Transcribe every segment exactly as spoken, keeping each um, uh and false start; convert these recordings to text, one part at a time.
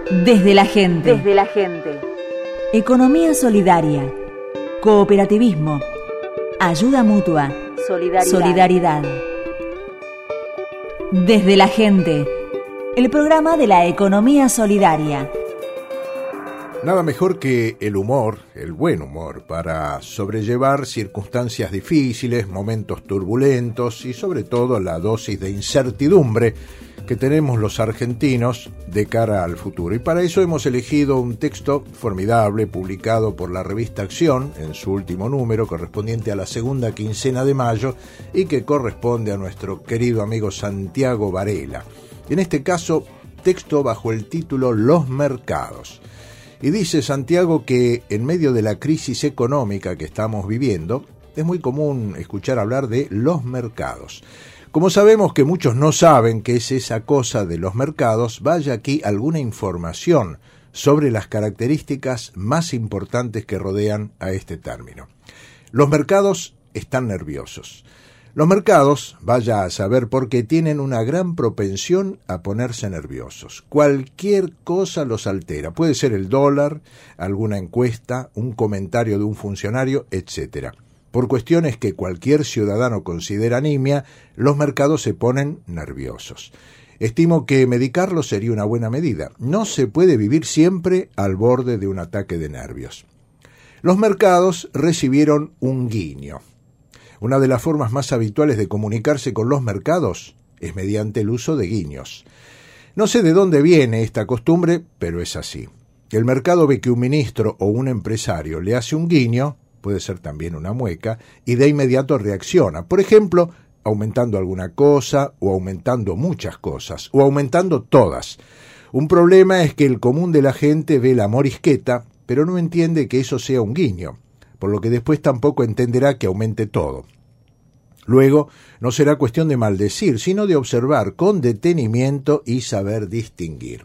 Desde la gente. Desde la gente. Economía solidaria. Cooperativismo. Ayuda mutua. Solidaridad. Solidaridad. Desde la gente. El programa de la economía solidaria. Nada mejor que el humor, el buen humor, para sobrellevar circunstancias difíciles, momentos turbulentos y sobre todo la dosis de incertidumbre que tenemos los argentinos de cara al futuro. Y para eso hemos elegido un texto formidable publicado por la revista Acción en su último número, correspondiente a la segunda quincena de mayo y que corresponde a nuestro querido amigo Santiago Varela. En este caso, texto bajo el título Los mercados. Y dice Santiago que en medio de la crisis económica que estamos viviendo, es muy común escuchar hablar de los mercados. Como sabemos que muchos no saben qué es esa cosa de los mercados, vaya aquí alguna información sobre las características más importantes que rodean a este término. Los mercados están nerviosos. Los mercados, vaya a saber por qué, tienen una gran propensión a ponerse nerviosos. Cualquier cosa los altera. Puede ser el dólar, alguna encuesta, un comentario de un funcionario, etcétera. Por cuestiones que cualquier ciudadano considera nimia, los mercados se ponen nerviosos. Estimo que medicarlo sería una buena medida. No se puede vivir siempre al borde de un ataque de nervios. Los mercados recibieron un guiño. Una de las formas más habituales de comunicarse con los mercados es mediante el uso de guiños. No sé de dónde viene esta costumbre, pero es así. El mercado ve que un ministro o un empresario le hace un guiño, puede ser también una mueca, y de inmediato reacciona. Por ejemplo, aumentando alguna cosa, o aumentando muchas cosas, o aumentando todas. Un problema es que el común de la gente ve la morisqueta, pero no entiende que eso sea un guiño, por lo que después tampoco entenderá que aumente todo. Luego, no será cuestión de maldecir, sino de observar con detenimiento y saber distinguir.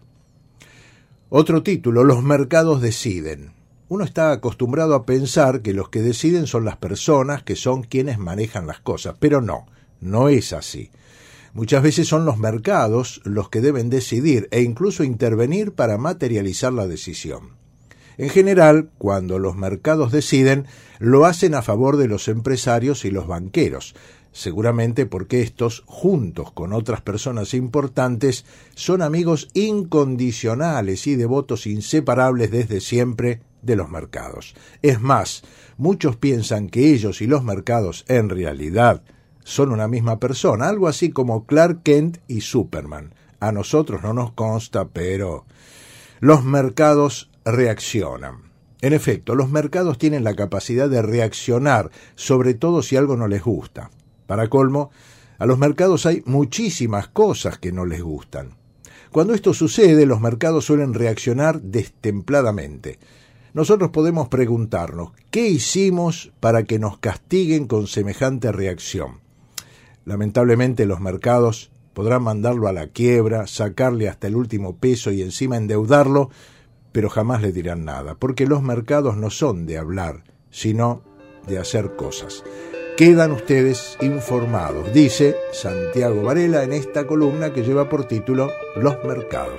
Otro título, los mercados deciden. Uno está acostumbrado a pensar que los que deciden son las personas, que son quienes manejan las cosas, pero no, no es así. Muchas veces son los mercados los que deben decidir e incluso intervenir para materializar la decisión. En general, cuando los mercados deciden, lo hacen a favor de los empresarios y los banqueros, seguramente porque estos, juntos con otras personas importantes, son amigos incondicionales y devotos inseparables desde siempre de los mercados. Es más, muchos piensan que ellos y los mercados en realidad son una misma persona, algo así como Clark Kent y Superman. A nosotros no nos consta, pero los mercados reaccionan. En efecto, los mercados tienen la capacidad de reaccionar, sobre todo si algo no les gusta. Para colmo, a los mercados hay muchísimas cosas que no les gustan. Cuando esto sucede, los mercados suelen reaccionar destempladamente. Nosotros podemos preguntarnos, ¿qué hicimos para que nos castiguen con semejante reacción? Lamentablemente los mercados podrán mandarlo a la quiebra, sacarle hasta el último peso y encima endeudarlo, pero jamás le dirán nada, porque los mercados no son de hablar, sino de hacer cosas. Quedan ustedes informados, dice Santiago Varela en esta columna que lleva por título Los mercados.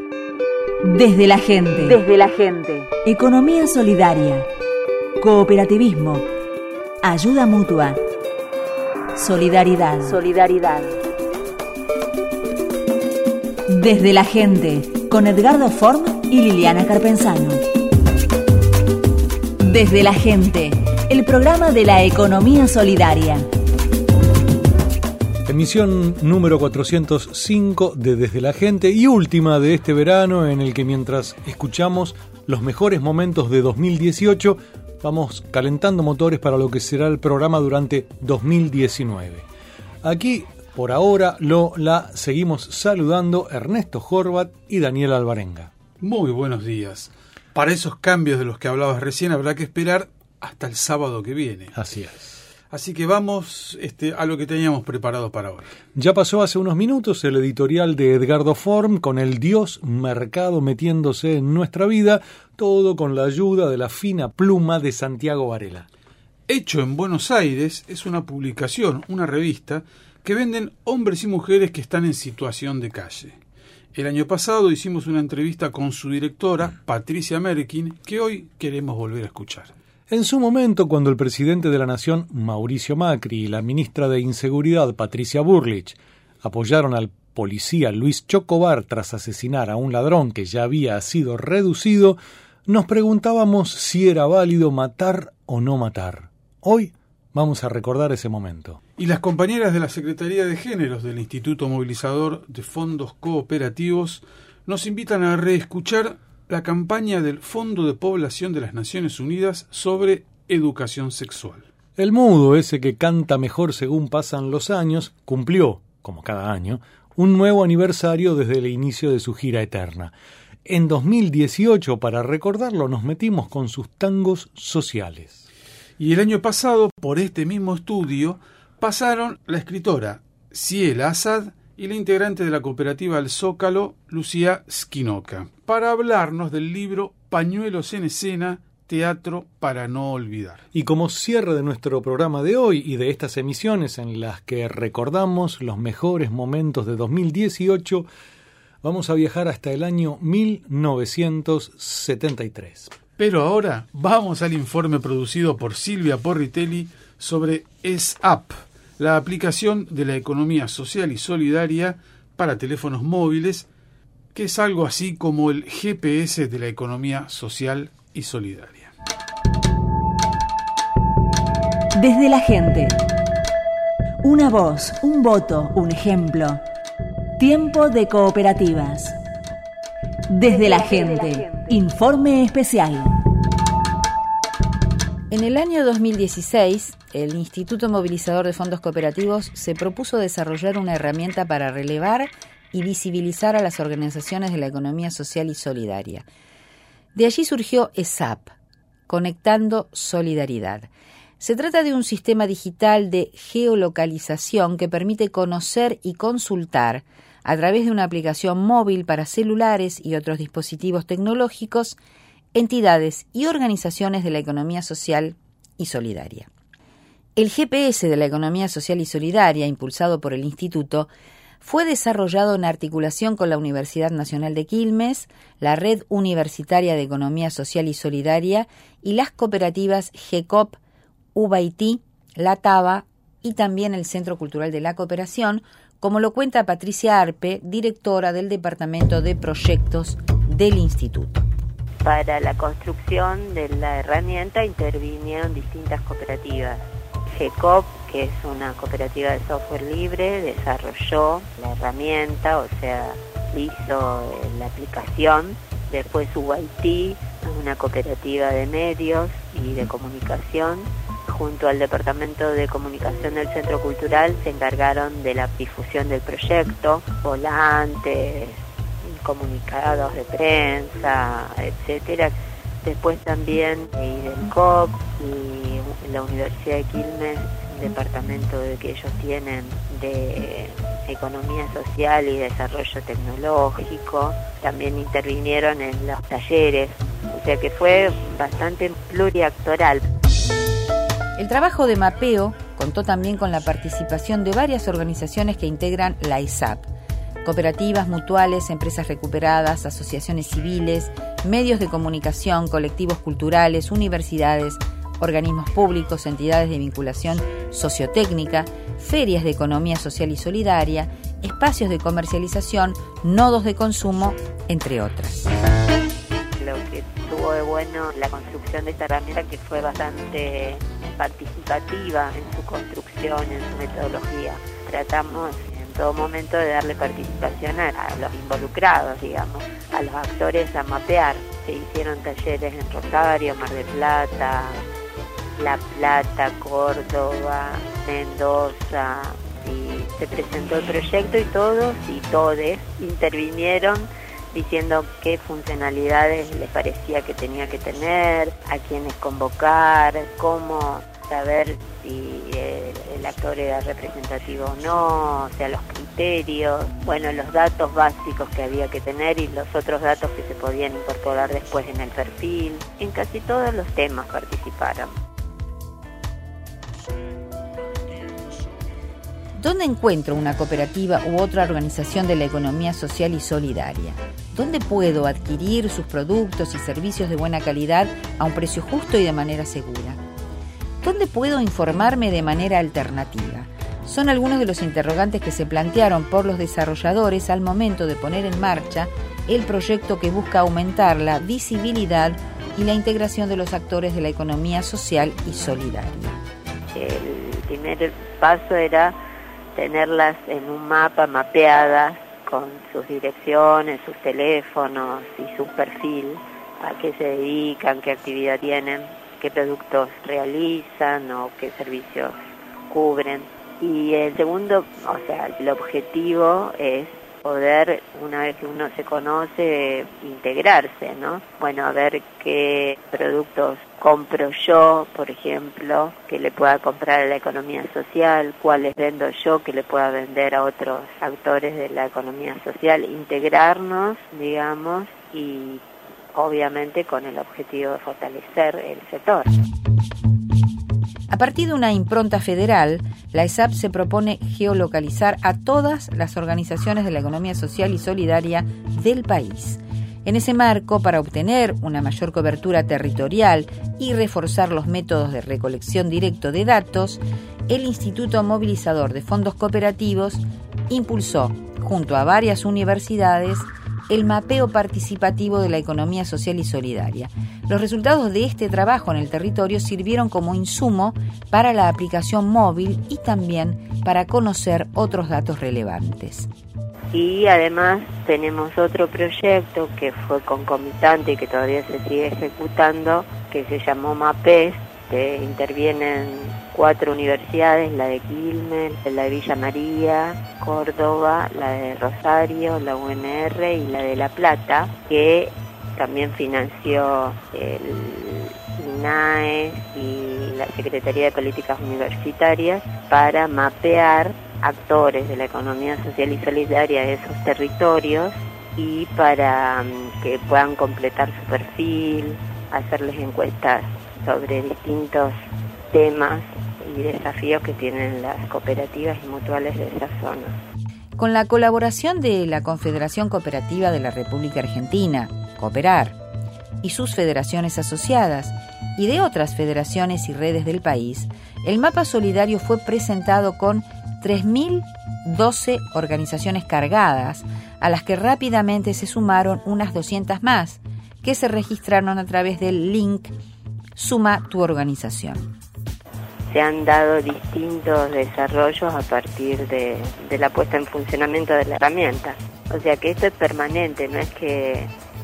Desde la gente. Desde la gente. Economía solidaria. Cooperativismo. Ayuda mutua. Solidaridad. Solidaridad. Desde la gente, con Edgardo Form y Liliana Carpenzano. Desde la gente, el programa de la economía solidaria. Emisión número cuatrocientos cinco de Desde la Gente y última de este verano, en el que mientras escuchamos los mejores momentos de dos mil dieciocho, vamos calentando motores para lo que será el programa durante dos mil diecinueve. Aquí, por ahora, lo la seguimos saludando Ernesto Horvat y Daniel Alvarenga. Muy buenos días. Para esos cambios de los que hablabas recién habrá que esperar hasta el sábado que viene. Así es. Así que vamos este, a lo que teníamos preparado para hoy. Ya pasó hace unos minutos el editorial de Edgardo Form con el Dios mercado metiéndose en nuestra vida, todo con la ayuda de la fina pluma de Santiago Varela. Hecho en Buenos Aires es una publicación, una revista, que venden hombres y mujeres que están en situación de calle. El año pasado hicimos una entrevista con su directora, Patricia Merkin, que hoy queremos volver a escuchar. En su momento, cuando el presidente de la Nación, Mauricio Macri, y la ministra de Inseguridad, Patricia Bullrich, apoyaron al policía Luis Chocobar tras asesinar a un ladrón que ya había sido reducido, nos preguntábamos si era válido matar o no matar. Hoy vamos a recordar ese momento. Y las compañeras de la Secretaría de Géneros del Instituto Movilizador de Fondos Cooperativos nos invitan a reescuchar la campaña del Fondo de Población de las Naciones Unidas sobre educación sexual. El mudo, ese que canta mejor según pasan los años, cumplió, como cada año, un nuevo aniversario desde el inicio de su gira eterna. En dos mil dieciocho, para recordarlo, nos metimos con sus tangos sociales. Y el año pasado, por este mismo estudio, pasaron la escritora Ciela Assad y la integrante de la cooperativa El Zócalo, Lucía Skinoka, para hablarnos del libro Pañuelos en Escena, Teatro para no olvidar. Y como cierre de nuestro programa de hoy y de estas emisiones en las que recordamos los mejores momentos de dos mil dieciocho, vamos a viajar hasta el año mil novecientos setenta y tres. Pero ahora vamos al informe producido por Silvia Porritelli sobre ESAP, la aplicación de la economía social y solidaria para teléfonos móviles, que es algo así como el G P S de la economía social y solidaria. Desde la gente. Una voz, un voto, un ejemplo. Tiempo de cooperativas. Desde la gente. Informe especial. En el año dos mil dieciséis, el Instituto Movilizador de Fondos Cooperativos se propuso desarrollar una herramienta para relevar y visibilizar a las organizaciones de la economía social y solidaria. De allí surgió ESAP, Conectando Solidaridad. Se trata de un sistema digital de geolocalización que permite conocer y consultar, a través de una aplicación móvil para celulares y otros dispositivos tecnológicos, entidades y organizaciones de la economía social y solidaria. El G P S de la economía social y solidaria, impulsado por el Instituto, fue desarrollado en articulación con la Universidad Nacional de Quilmes, la Red Universitaria de Economía Social y Solidaria y las cooperativas G C O P, U B I T, La Taba y también el Centro Cultural de la Cooperación, como lo cuenta Patricia Arpe, directora del Departamento de Proyectos del Instituto. Para la construcción de la herramienta intervinieron distintas cooperativas. G C O P, que es una cooperativa de software libre, desarrolló la herramienta, o sea, hizo la aplicación. Después U B I T, una cooperativa de medios y de comunicación, junto al Departamento de Comunicación del Centro Cultural, se encargaron de la difusión del proyecto, volantes, comunicados de prensa, etcétera. Después también IDELCOP y la Universidad de Quilmes, el departamento de que ellos tienen de Economía Social y Desarrollo Tecnológico, también intervinieron en los talleres, o sea que fue bastante pluriactoral. El trabajo de mapeo contó también con la participación de varias organizaciones que integran la ESAP: cooperativas, mutuales, empresas recuperadas, asociaciones civiles, medios de comunicación, colectivos culturales, universidades, organismos públicos, entidades de vinculación sociotécnica, ferias de economía social y solidaria, espacios de comercialización, nodos de consumo, entre otras. Lo que tuvo de bueno la construcción de esta herramienta, que fue bastante participativa en su construcción, en su metodología. Tratamos en todo momento de darle participación a, a los involucrados, digamos, a los actores a mapear. Se hicieron talleres en Rosario, Mar del Plata, La Plata, Córdoba, Mendoza, y se presentó el proyecto y todos y todes intervinieron diciendo qué funcionalidades les parecía que tenía que tener, a quiénes convocar, cómo saber si el, el actor era representativo o no, o sea, los criterios, bueno, los datos básicos que había que tener y los otros datos que se podían incorporar después en el perfil. En casi todos los temas participaron. ¿Dónde encuentro una cooperativa u otra organización de la economía social y solidaria? ¿Dónde puedo adquirir sus productos y servicios de buena calidad a un precio justo y de manera segura? ¿Dónde puedo informarme de manera alternativa? Son algunos de los interrogantes que se plantearon por los desarrolladores al momento de poner en marcha el proyecto que busca aumentar la visibilidad y la integración de los actores de la economía social y solidaria. El primer paso era tenerlas en un mapa, mapeadas, con sus direcciones, sus teléfonos y su perfil, a qué se dedican, qué actividad tienen, qué productos realizan o qué servicios cubren. Y el segundo, o sea, el objetivo es poder, una vez que uno se conoce, integrarse, ¿no? Bueno, a ver qué productos compro yo, por ejemplo, que le pueda comprar a la economía social, cuáles vendo yo que le pueda vender a otros actores de la economía social, integrarnos, digamos, y obviamente con el objetivo de fortalecer el sector. A partir de una impronta federal, la E S A P se propone geolocalizar a todas las organizaciones de la economía social y solidaria del país. En ese marco, para obtener una mayor cobertura territorial y reforzar los métodos de recolección directo de datos, el Instituto Movilizador de Fondos Cooperativos impulsó, junto a varias universidades, el mapeo participativo de la economía social y solidaria. Los resultados de este trabajo en el territorio sirvieron como insumo para la aplicación móvil y también para conocer otros datos relevantes. Y además tenemos otro proyecto que fue concomitante y que todavía se sigue ejecutando, que se llamó MAPES, que intervienen cuatro universidades, la de Quilmes, la de Villa María, Córdoba, la de Rosario, la U N R y la de La Plata, que también financió el I N A E S y la Secretaría de Políticas Universitarias para mapear actores de la economía social y solidaria de esos territorios y para um, que puedan completar su perfil, hacerles encuestas sobre distintos temas y desafíos que tienen las cooperativas y mutuales de esa zona. Con la colaboración de la Confederación Cooperativa de la República Argentina, Cooperar, y sus federaciones asociadas, y de otras federaciones y redes del país, el mapa solidario fue presentado con tres mil doce organizaciones cargadas, a las que rápidamente se sumaron unas doscientas más, que se registraron a través del link Suma tu organización. Se han dado distintos desarrollos a partir de, de la puesta en funcionamiento de la herramienta. O sea que esto es permanente, no es que,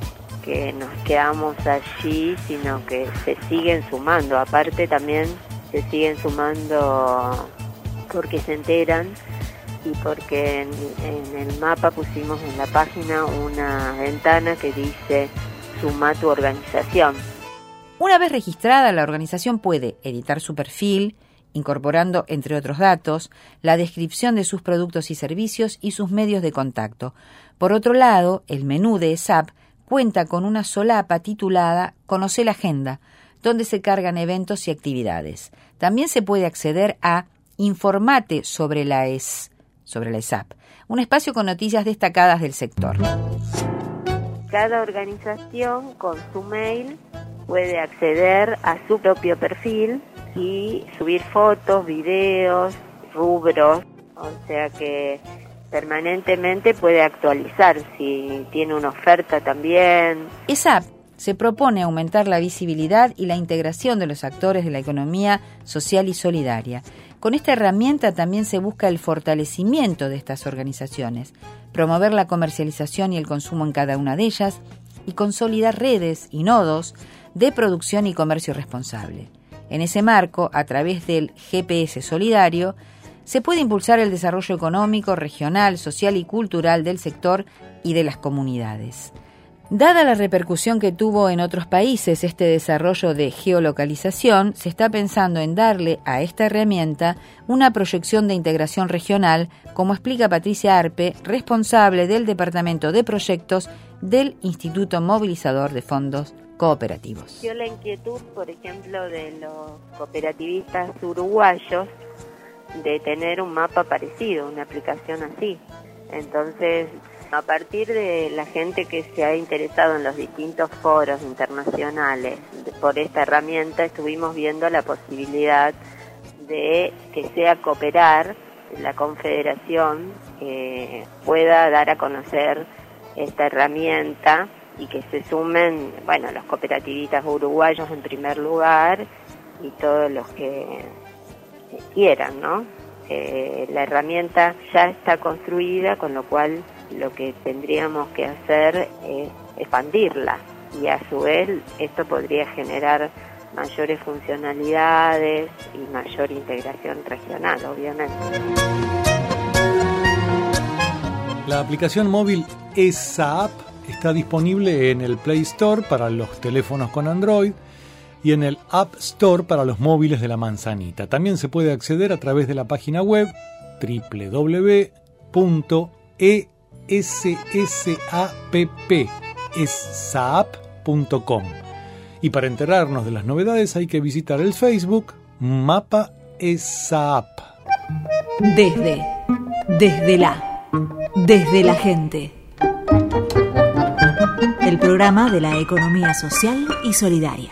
que nos quedamos allí, sino que se siguen sumando. Aparte también se siguen sumando porque se enteran y porque en, en el mapa pusimos en la página una ventana que dice Suma tu organización. Una vez registrada, la organización puede editar su perfil, incorporando, entre otros datos, la descripción de sus productos y servicios y sus medios de contacto. Por otro lado, el menú de E S A P cuenta con una solapa titulada Conoce la agenda, donde se cargan eventos y actividades. También se puede acceder a Informate sobre la E S, sobre la E S A P, un espacio con noticias destacadas del sector. Cada organización con su mail puede acceder a su propio perfil y subir fotos, videos, rubros, o sea que permanentemente puede actualizar si tiene una oferta también. E S A P se propone aumentar la visibilidad y la integración de los actores de la economía social y solidaria. Con esta herramienta también se busca el fortalecimiento de estas organizaciones, promover la comercialización y el consumo en cada una de ellas y consolidar redes y nodos de producción y comercio responsable. En ese marco, a través del G P S Solidario, se puede impulsar el desarrollo económico, regional, social y cultural del sector y de las comunidades. Dada la repercusión que tuvo en otros países este desarrollo de geolocalización, se está pensando en darle a esta herramienta una proyección de integración regional, como explica Patricia Arpe, responsable del Departamento de Proyectos del Instituto Movilizador de Fondos Cooperativos. Yo la inquietud, por ejemplo, de los cooperativistas uruguayos de tener un mapa parecido, una aplicación así. Entonces, a partir de la gente que se ha interesado en los distintos foros internacionales por esta herramienta, estuvimos viendo la posibilidad de que sea cooperar la Confederación, que pueda dar a conocer esta herramienta y que se sumen, bueno, los cooperativistas uruguayos en primer lugar y todos los que quieran, ¿no? Eh, la herramienta ya está construida, con lo cual lo que tendríamos que hacer es expandirla, y a su vez esto podría generar mayores funcionalidades y mayor integración regional, obviamente. La aplicación móvil ESAP está disponible en el Play Store para los teléfonos con Android y en el App Store para los móviles de la manzanita. También se puede acceder a través de la página web doble u doble u doble u punto e s s a p p punto com. Y para enterarnos de las novedades hay que visitar el Facebook Mapa ESAP. Desde, desde la, desde la gente. El programa de la economía social y solidaria.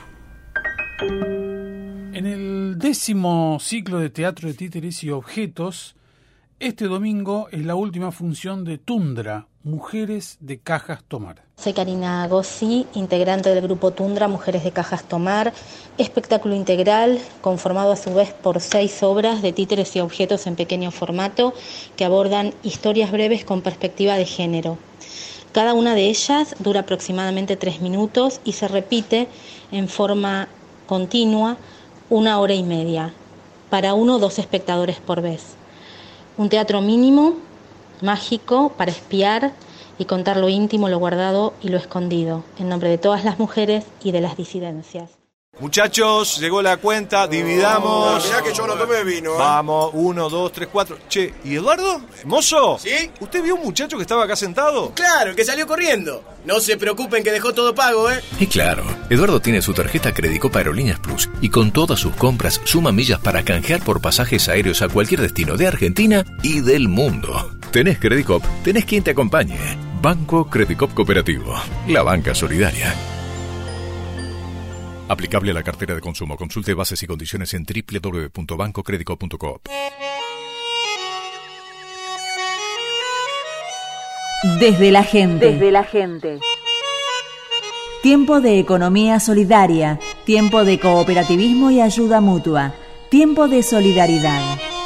En el décimo ciclo de teatro de títeres y objetos, este domingo es la última función de Tundra, Mujeres de Cajas Tomar. Soy Karina Gossi, integrante del grupo Tundra, Mujeres de Cajas Tomar, espectáculo integral conformado a su vez por seis obras de títeres y objetos en pequeño formato que abordan historias breves con perspectiva de género. Cada una de ellas dura aproximadamente tres minutos y se repite en forma continua una hora y media, para uno o dos espectadores por vez. Un teatro mínimo, mágico, para espiar y contar lo íntimo, lo guardado y lo escondido, en nombre de todas las mujeres y de las disidencias. Muchachos, llegó la cuenta, dividamos. Mirá que yo no tomé vino, ¿eh? Vamos, uno, dos, tres, cuatro. Che, ¿y Eduardo? ¿Mozo? ¿Sí? ¿Usted vio un muchacho que estaba acá sentado? Claro, el que salió corriendo. No se preocupen que dejó todo pago, ¿eh? Y claro, Eduardo tiene su tarjeta Credicop Aerolíneas Plus y con todas sus compras suma millas para canjear por pasajes aéreos a cualquier destino de Argentina y del mundo. Tenés Credicop, tenés quien te acompañe. Banco Credicop Cooperativo, la banca solidaria. Aplicable a la cartera de consumo. Consulte bases y condiciones en doble u doble u doble u punto banco credicop punto com. Desde la gente. Desde la gente. Tiempo de economía solidaria, tiempo de cooperativismo y ayuda mutua, tiempo de solidaridad.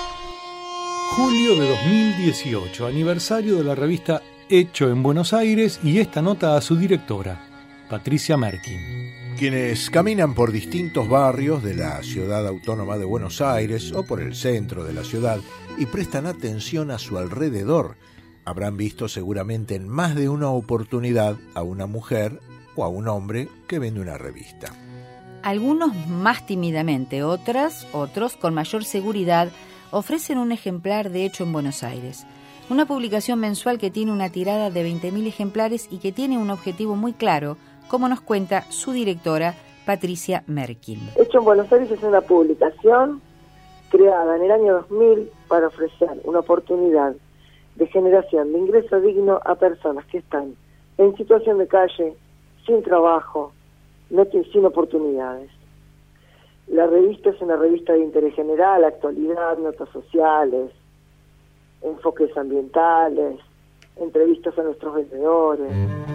Julio de dos mil dieciocho, aniversario de la revista Hecho en Buenos Aires, y esta nota a su directora, Patricia Merkin. Quienes caminan por distintos barrios de la ciudad autónoma de Buenos Aires o por el centro de la ciudad y prestan atención a su alrededor, habrán visto seguramente en más de una oportunidad a una mujer o a un hombre que vende una revista. Algunos más tímidamente, otras, otros con mayor seguridad, ofrecen un ejemplar de Hecho en Buenos Aires. Una publicación mensual que tiene una tirada de veinte mil ejemplares y que tiene un objetivo muy claro, como nos cuenta su directora, Patricia Merkin. Hecho en Buenos Aires es una publicación creada en el año dos mil para ofrecer una oportunidad de generación de ingreso digno a personas que están en situación de calle, sin trabajo, no sin oportunidades. La revista es una revista de interés general, actualidad, notas sociales, enfoques ambientales, entrevistas a nuestros vendedores.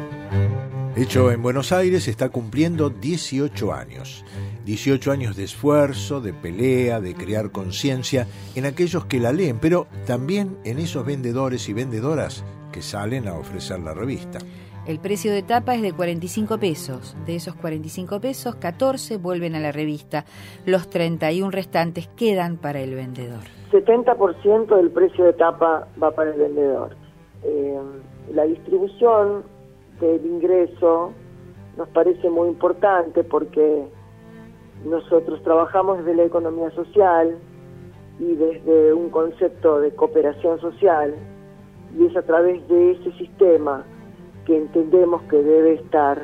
Hecho en Buenos Aires está cumpliendo dieciocho años. dieciocho años de esfuerzo, de pelea, de crear conciencia en aquellos que la leen, pero también en esos vendedores y vendedoras que salen a ofrecer la revista. El precio de tapa es de cuarenta y cinco pesos. De esos cuarenta y cinco pesos, catorce vuelven a la revista. Los treinta y uno restantes quedan para el vendedor. setenta por ciento del precio de tapa va para el vendedor. Eh, la distribución del ingreso nos parece muy importante porque nosotros trabajamos desde la economía social y desde un concepto de cooperación social, y es a través de ese sistema que entendemos que debe estar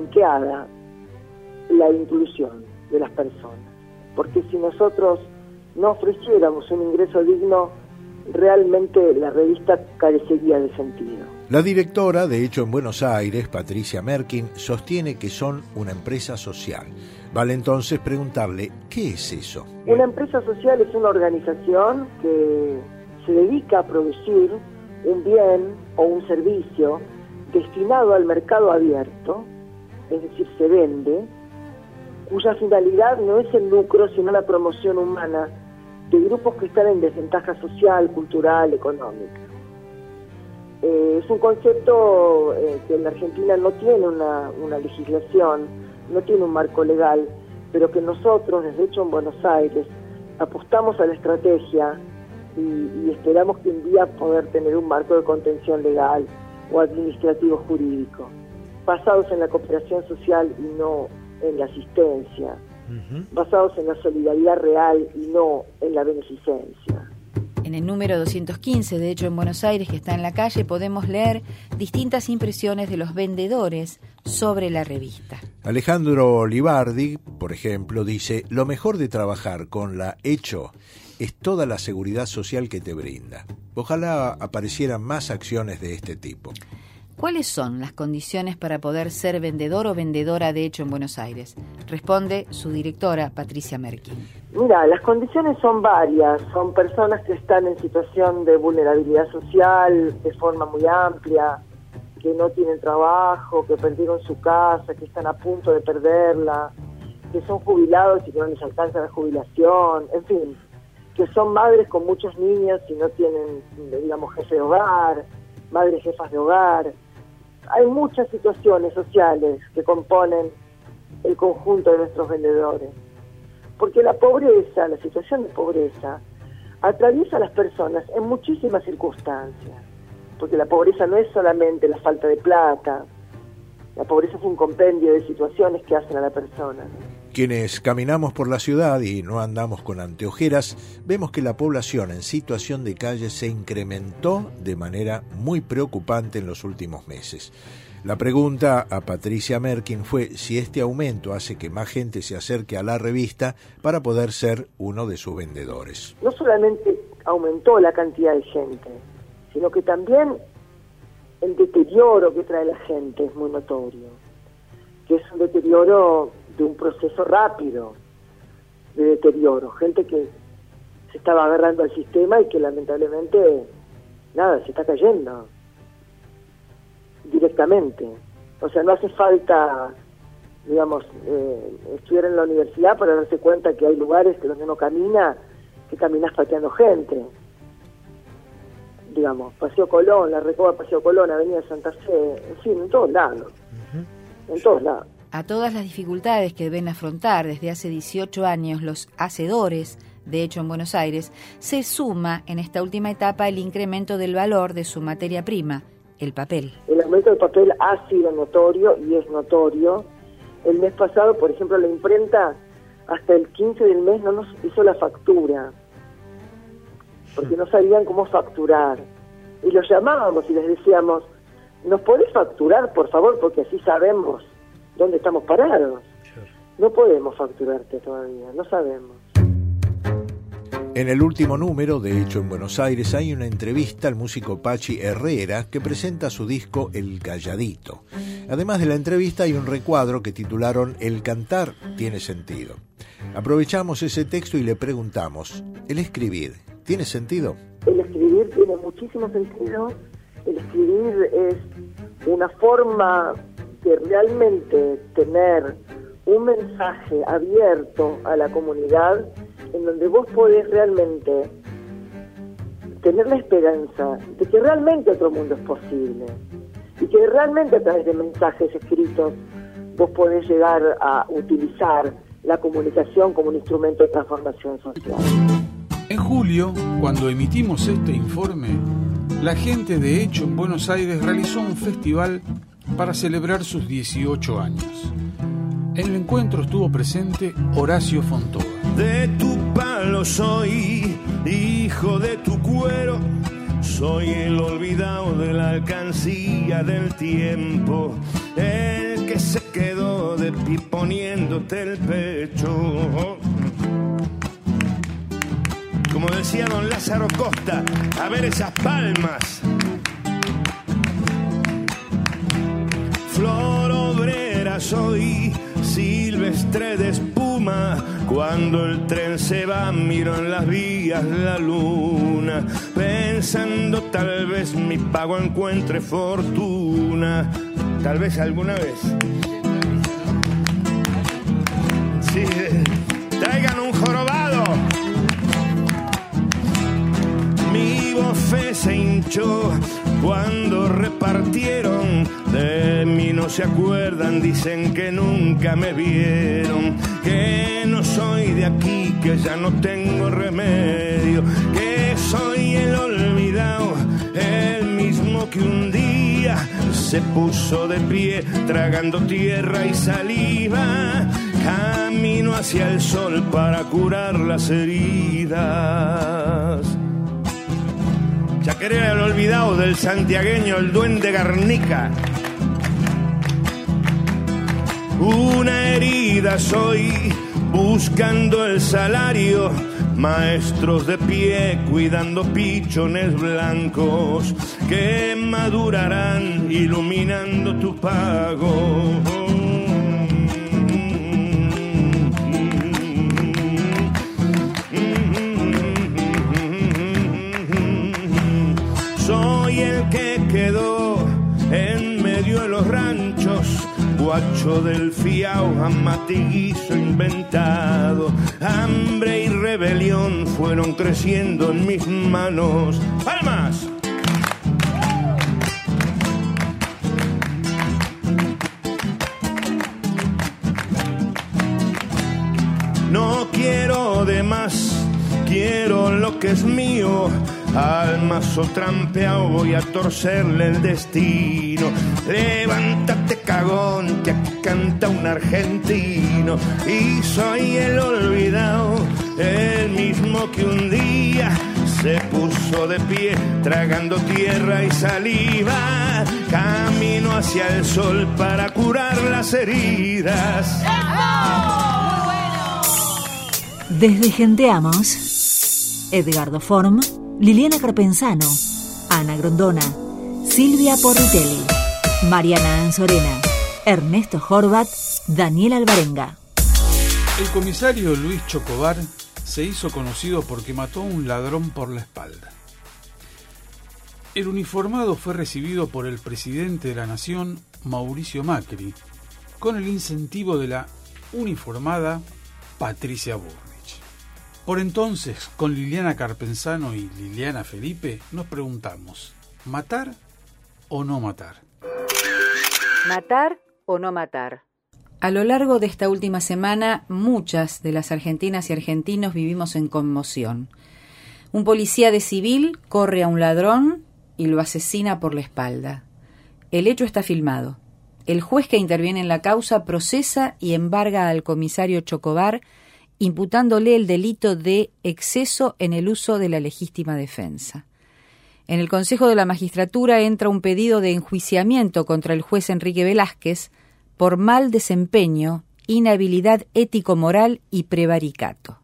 blanqueada la inclusión de las personas, porque si nosotros no ofreciéramos un ingreso digno, realmente la revista carecería de sentido. La directora de Hecho en Buenos Aires, Patricia Merkin, sostiene que son una empresa social. Vale entonces preguntarle, ¿qué es eso? Una empresa social es una organización que se dedica a producir un bien o un servicio destinado al mercado abierto, es decir, se vende, cuya finalidad no es el lucro, sino la promoción humana de grupos que están en desventaja social, cultural, económica. Eh, es un concepto eh, que en la Argentina no tiene una, una legislación, no tiene un marco legal, pero que nosotros, desde Hecho en Buenos Aires, apostamos a la estrategia y, y esperamos que un día poder tener un marco de contención legal o administrativo jurídico, basados en la cooperación social y no en la asistencia, uh-huh. basados en la solidaridad real y no en la beneficencia. En el número doscientos quince de Hecho en Buenos Aires, que está en la calle, podemos leer distintas impresiones de los vendedores sobre la revista. Alejandro Olivardi, por ejemplo, dice: lo mejor de trabajar con la Hecho es toda la seguridad social que te brinda. Ojalá aparecieran más acciones de este tipo. ¿Cuáles son las condiciones para poder ser vendedor o vendedora de Hecho en Buenos Aires? Responde su directora, Patricia Merkin. Mira, las condiciones son varias. Son personas que están en situación de vulnerabilidad social de forma muy amplia, que no tienen trabajo, que perdieron su casa, que están a punto de perderla, que son jubilados y que no les alcanza la jubilación, en fin, que son madres con muchos niños y no tienen, digamos, jefe de hogar, madres jefas de hogar. Hay muchas situaciones sociales que componen el conjunto de nuestros vendedores. Porque la pobreza, la situación de pobreza, atraviesa a las personas en muchísimas circunstancias. Porque la pobreza no es solamente la falta de plata, la pobreza es un compendio de situaciones que hacen a la persona. Quienes caminamos por la ciudad y no andamos con anteojeras, vemos que la población en situación de calle se incrementó de manera muy preocupante en los últimos meses. La pregunta a Patricia Merkin fue si este aumento hace que más gente se acerque a la revista para poder ser uno de sus vendedores. No solamente aumentó la cantidad de gente, sino que también el deterioro que trae la gente es muy notorio, que es un deterioro de un proceso rápido de deterioro, gente que se estaba agarrando al sistema y que lamentablemente, nada, se está cayendo directamente. O sea, no hace falta, digamos, eh, estudiar en la universidad para darse cuenta que hay lugares que donde uno camina, que caminas pateando gente. Digamos, Paseo Colón, la Recoba Paseo Colón, Avenida Santa Fe, en fin, en todos lados, uh-huh. en todos lados. A todas las dificultades que deben afrontar desde hace dieciocho años los hacedores de Hecho en Buenos Aires, se suma en esta última etapa el incremento del valor de su materia prima, el papel. El aumento del papel ha sido notorio y es notorio. El mes pasado, por ejemplo, la imprenta hasta el quince del mes no nos hizo la factura, porque no sabían cómo facturar. Y los llamábamos y les decíamos, ¿nos podés facturar, por favor? Porque así sabemos dónde estamos parados. No podemos facturarte todavía, no sabemos. En el último número de Hecho en Buenos Aires hay una entrevista al músico Pachi Herrera que presenta su disco El Calladito. Además de la entrevista hay un recuadro que titularon El cantar tiene sentido. Aprovechamos ese texto y le preguntamos, ¿el escribir tiene sentido? El escribir tiene muchísimo sentido. El escribir es una forma de realmente tener un mensaje abierto a la comunidad en donde vos podés realmente tener la esperanza de que realmente otro mundo es posible y que realmente a través de mensajes escritos vos podés llegar a utilizar la comunicación como un instrumento de transformación social. En julio, cuando emitimos este informe, la gente de Hecho en Buenos Aires realizó un festival para celebrar sus dieciocho años. En el encuentro estuvo presente Horacio Fontova. De tu palo soy, hijo de tu cuero, soy el olvidado de la alcancía del tiempo, el que se quedó de pie poniéndote el pecho. como decía don Lázaro Costa, a ver esas palmas. Flor obrera soy, silvestre de espuma, cuando el tren se va miro en las vías la luna, pensando tal vez mi pago encuentre fortuna, tal vez alguna vez. Sí, traigan un jorobado. Mi bofe se hinchó cuando repartieron, de mí no se acuerdan, dicen que nunca me vieron, que no soy de aquí, que ya no tengo remedio, que soy el olvidado, el mismo que un día se puso de pie, tragando tierra y saliva, camino hacia el sol para curar las heridas. Chacarera el olvidado del santiagueño, el duende Garnica. Una herida soy, buscando el salario, maestros de pie cuidando pichones blancos que madurarán iluminando tu pago. Soy el que quedó en medio de los ranchos, guacho del fiao, amatiguizo inventado. Hambre y rebelión fueron creciendo en mis manos. ¡Palmas! No quiero de más, quiero lo que es mío. Al mazo trampeado voy a torcerle el destino. Levántate cagón, que aquí canta un argentino. Y soy el olvidado, el mismo que un día se puso de pie, tragando tierra y saliva. Camino hacia el sol para curar las heridas. Desde Genteamos, Edgardo Form, Liliana Carpenzano, Ana Grondona, Silvia Porritelli, Mariana Anzorena, Ernesto Horvat, Daniel Alvarenga. El comisario Luis Chocobar se hizo conocido porque mató a un ladrón por la espalda. El uniformado fue recibido por el presidente de la Nación, Mauricio Macri, con el incentivo de la uniformada Patricia Bullrich. Por entonces, con Liliana Carpenzano y Liliana Felipe, nos preguntamos, ¿matar o no matar? ¿Matar o no matar? A lo largo de esta última semana, muchas de las argentinas y argentinos vivimos en conmoción. Un policía de civil corre a un ladrón y lo asesina por la espalda. El hecho está filmado. El juez que interviene en la causa procesa y embarga al comisario Chocobar, imputándole el delito de exceso en el uso de la legítima defensa. En el Consejo de la Magistratura entra un pedido de enjuiciamiento contra el juez Enrique Velázquez por mal desempeño, inhabilidad ético-moral y prevaricato.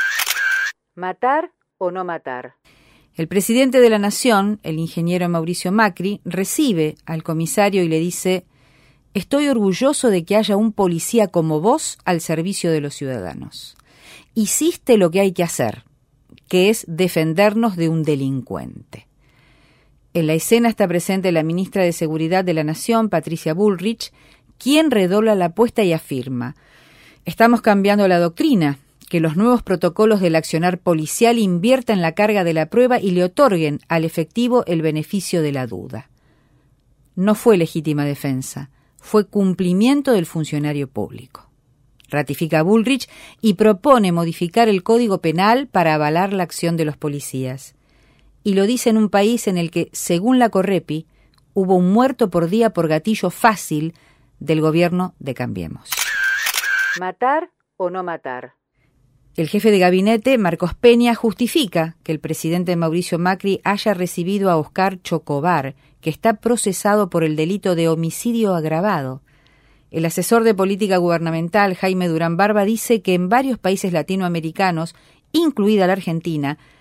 ¿Matar o no matar? El presidente de la Nación, el ingeniero Mauricio Macri, recibe al comisario y le dice: «Estoy orgulloso de que haya un policía como vos al servicio de los ciudadanos. Hiciste lo que hay que hacer, que es defendernos de un delincuente». En la escena está presente la ministra de Seguridad de la Nación, Patricia Bullrich, quien redobla la apuesta y afirma: «Estamos cambiando la doctrina, que los nuevos protocolos del accionar policial inviertan la carga de la prueba y le otorguen al efectivo el beneficio de la duda». No fue legítima defensa, fue cumplimiento del funcionario público. Ratifica Bullrich y propone modificar el Código Penal para avalar la acción de los policías. Y lo dice en un país en el que, según la Correpi, hubo un muerto por día por gatillo fácil del gobierno de Cambiemos. ¿Matar o no matar? El jefe de gabinete, Marcos Peña, justifica que el presidente Mauricio Macri haya recibido a Oscar Chocobar, que está procesado por el delito de homicidio agravado. El asesor de política gubernamental, Jaime Durán Barba, dice que en varios países latinoamericanos, incluida la Argentina,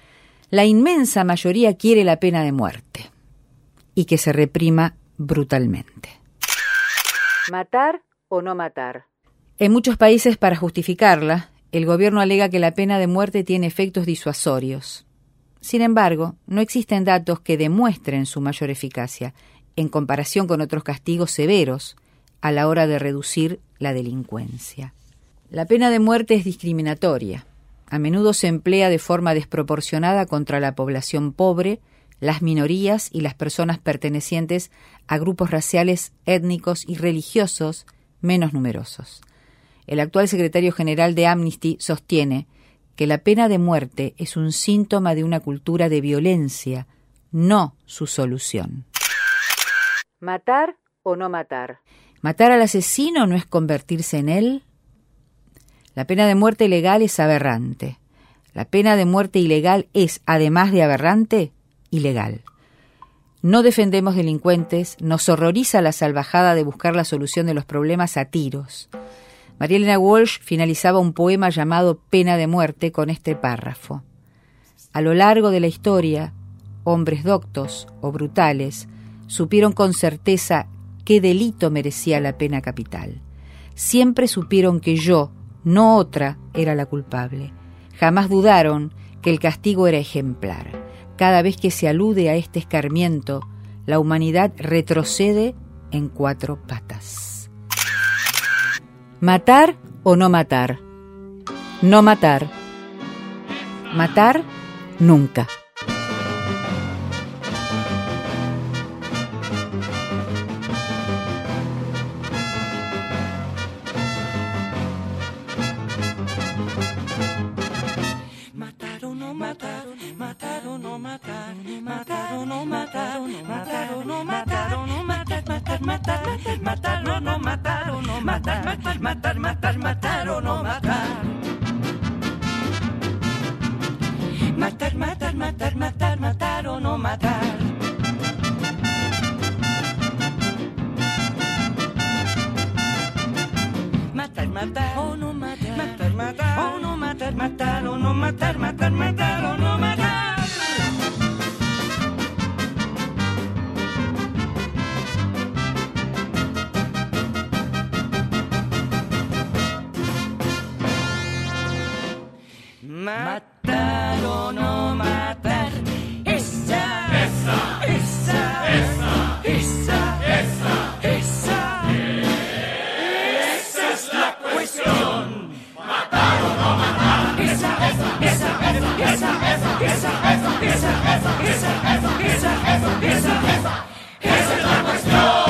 La inmensa mayoría quiere la pena de muerte y que se reprima brutalmente. ¿Matar o no matar? En muchos países, para justificarla, el gobierno alega que la pena de muerte tiene efectos disuasorios. Sin embargo, no existen datos que demuestren su mayor eficacia en comparación con otros castigos severos a la hora de reducir la delincuencia. La pena de muerte es discriminatoria. A menudo se emplea de forma desproporcionada contra la población pobre, las minorías y las personas pertenecientes a grupos raciales, étnicos y religiosos menos numerosos. El actual secretario general de Amnesty sostiene que la pena de muerte es un síntoma de una cultura de violencia, no su solución. ¿Matar o no matar? ¿Matar al asesino no es convertirse en él? La pena de muerte legal es aberrante. La pena de muerte ilegal es, además de aberrante, ilegal. No defendemos delincuentes, nos horroriza la salvajada de buscar la solución de los problemas a tiros. María Elena Walsh finalizaba un poema llamado Pena de muerte con este párrafo. A lo largo de la historia, hombres doctos o brutales supieron con certeza qué delito merecía la pena capital. Siempre supieron que yo, no otra, era la culpable. Jamás dudaron que el castigo era ejemplar. Cada vez que se alude a este escarmiento, la humanidad retrocede en cuatro patas. ¿Matar o no matar? No matar. Matar, nunca. Matar o no matar, o no matar, matar, matar, matar, matar o no matar. Matar, matar, matar, matar, matar o no matar. Matar, matar o no matar, matar, matar o no matar, matar o no matar, matar, matar o no matar. Matar o no matar. Esa, esa, esa, esa, esa, esa, esa, esa es la cuestión. Matar o no matar. Esa, esa, esa, esa, esa, esa, esa, esa, esa, esa, esa, esa, esa, esa, esa, esa es la cuestión.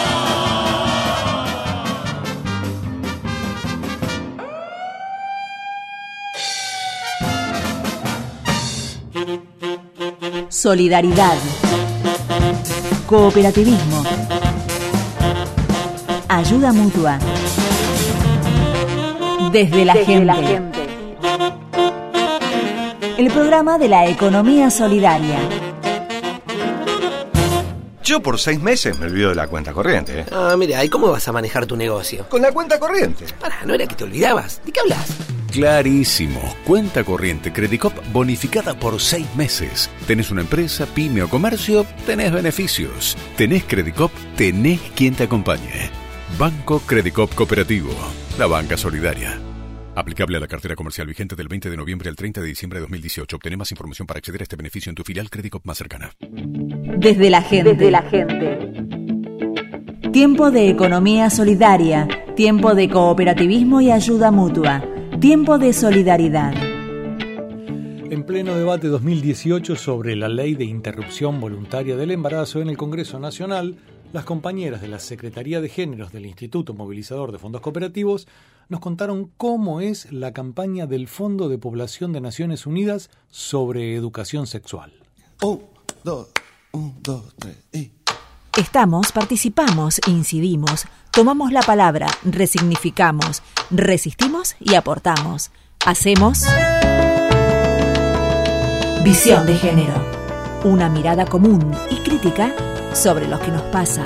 Solidaridad, cooperativismo, ayuda mutua, desde la, desde gente. la gente. El programa de la economía solidaria. Yo por seis meses me olvido de la cuenta corriente. ¿eh? Ah, mira, ¿y cómo vas a manejar tu negocio? Con la cuenta corriente. Pará, ¿no era que te olvidabas? ¿De qué hablas? Clarísimo. Cuenta corriente Credicop bonificada por seis meses. ¿Tenés una empresa, pyme o comercio? Tenés beneficios. ¿Tenés Credicop? Tenés quien te acompañe. Banco Credicop Cooperativo. La banca solidaria. Aplicable a la cartera comercial vigente del veinte de noviembre al treinta de diciembre de dos mil dieciocho. Obtené más información para acceder a este beneficio en tu filial Credicop más cercana. Desde la gente. Desde la gente. Tiempo de economía solidaria. Tiempo de cooperativismo y ayuda mutua. Tiempo de solidaridad. En pleno debate dos mil dieciocho sobre la ley de interrupción voluntaria del embarazo en el Congreso Nacional, las compañeras de la Secretaría de Géneros del Instituto Movilizador de Fondos Cooperativos nos contaron cómo es la campaña del Fondo de Población de Naciones Unidas sobre educación sexual. Un, dos, un, dos, tres, y... Estamos, participamos, incidimos, tomamos la palabra, resignificamos, resistimos y aportamos. Hacemos Visión de Género, una mirada común y crítica sobre lo que nos pasa.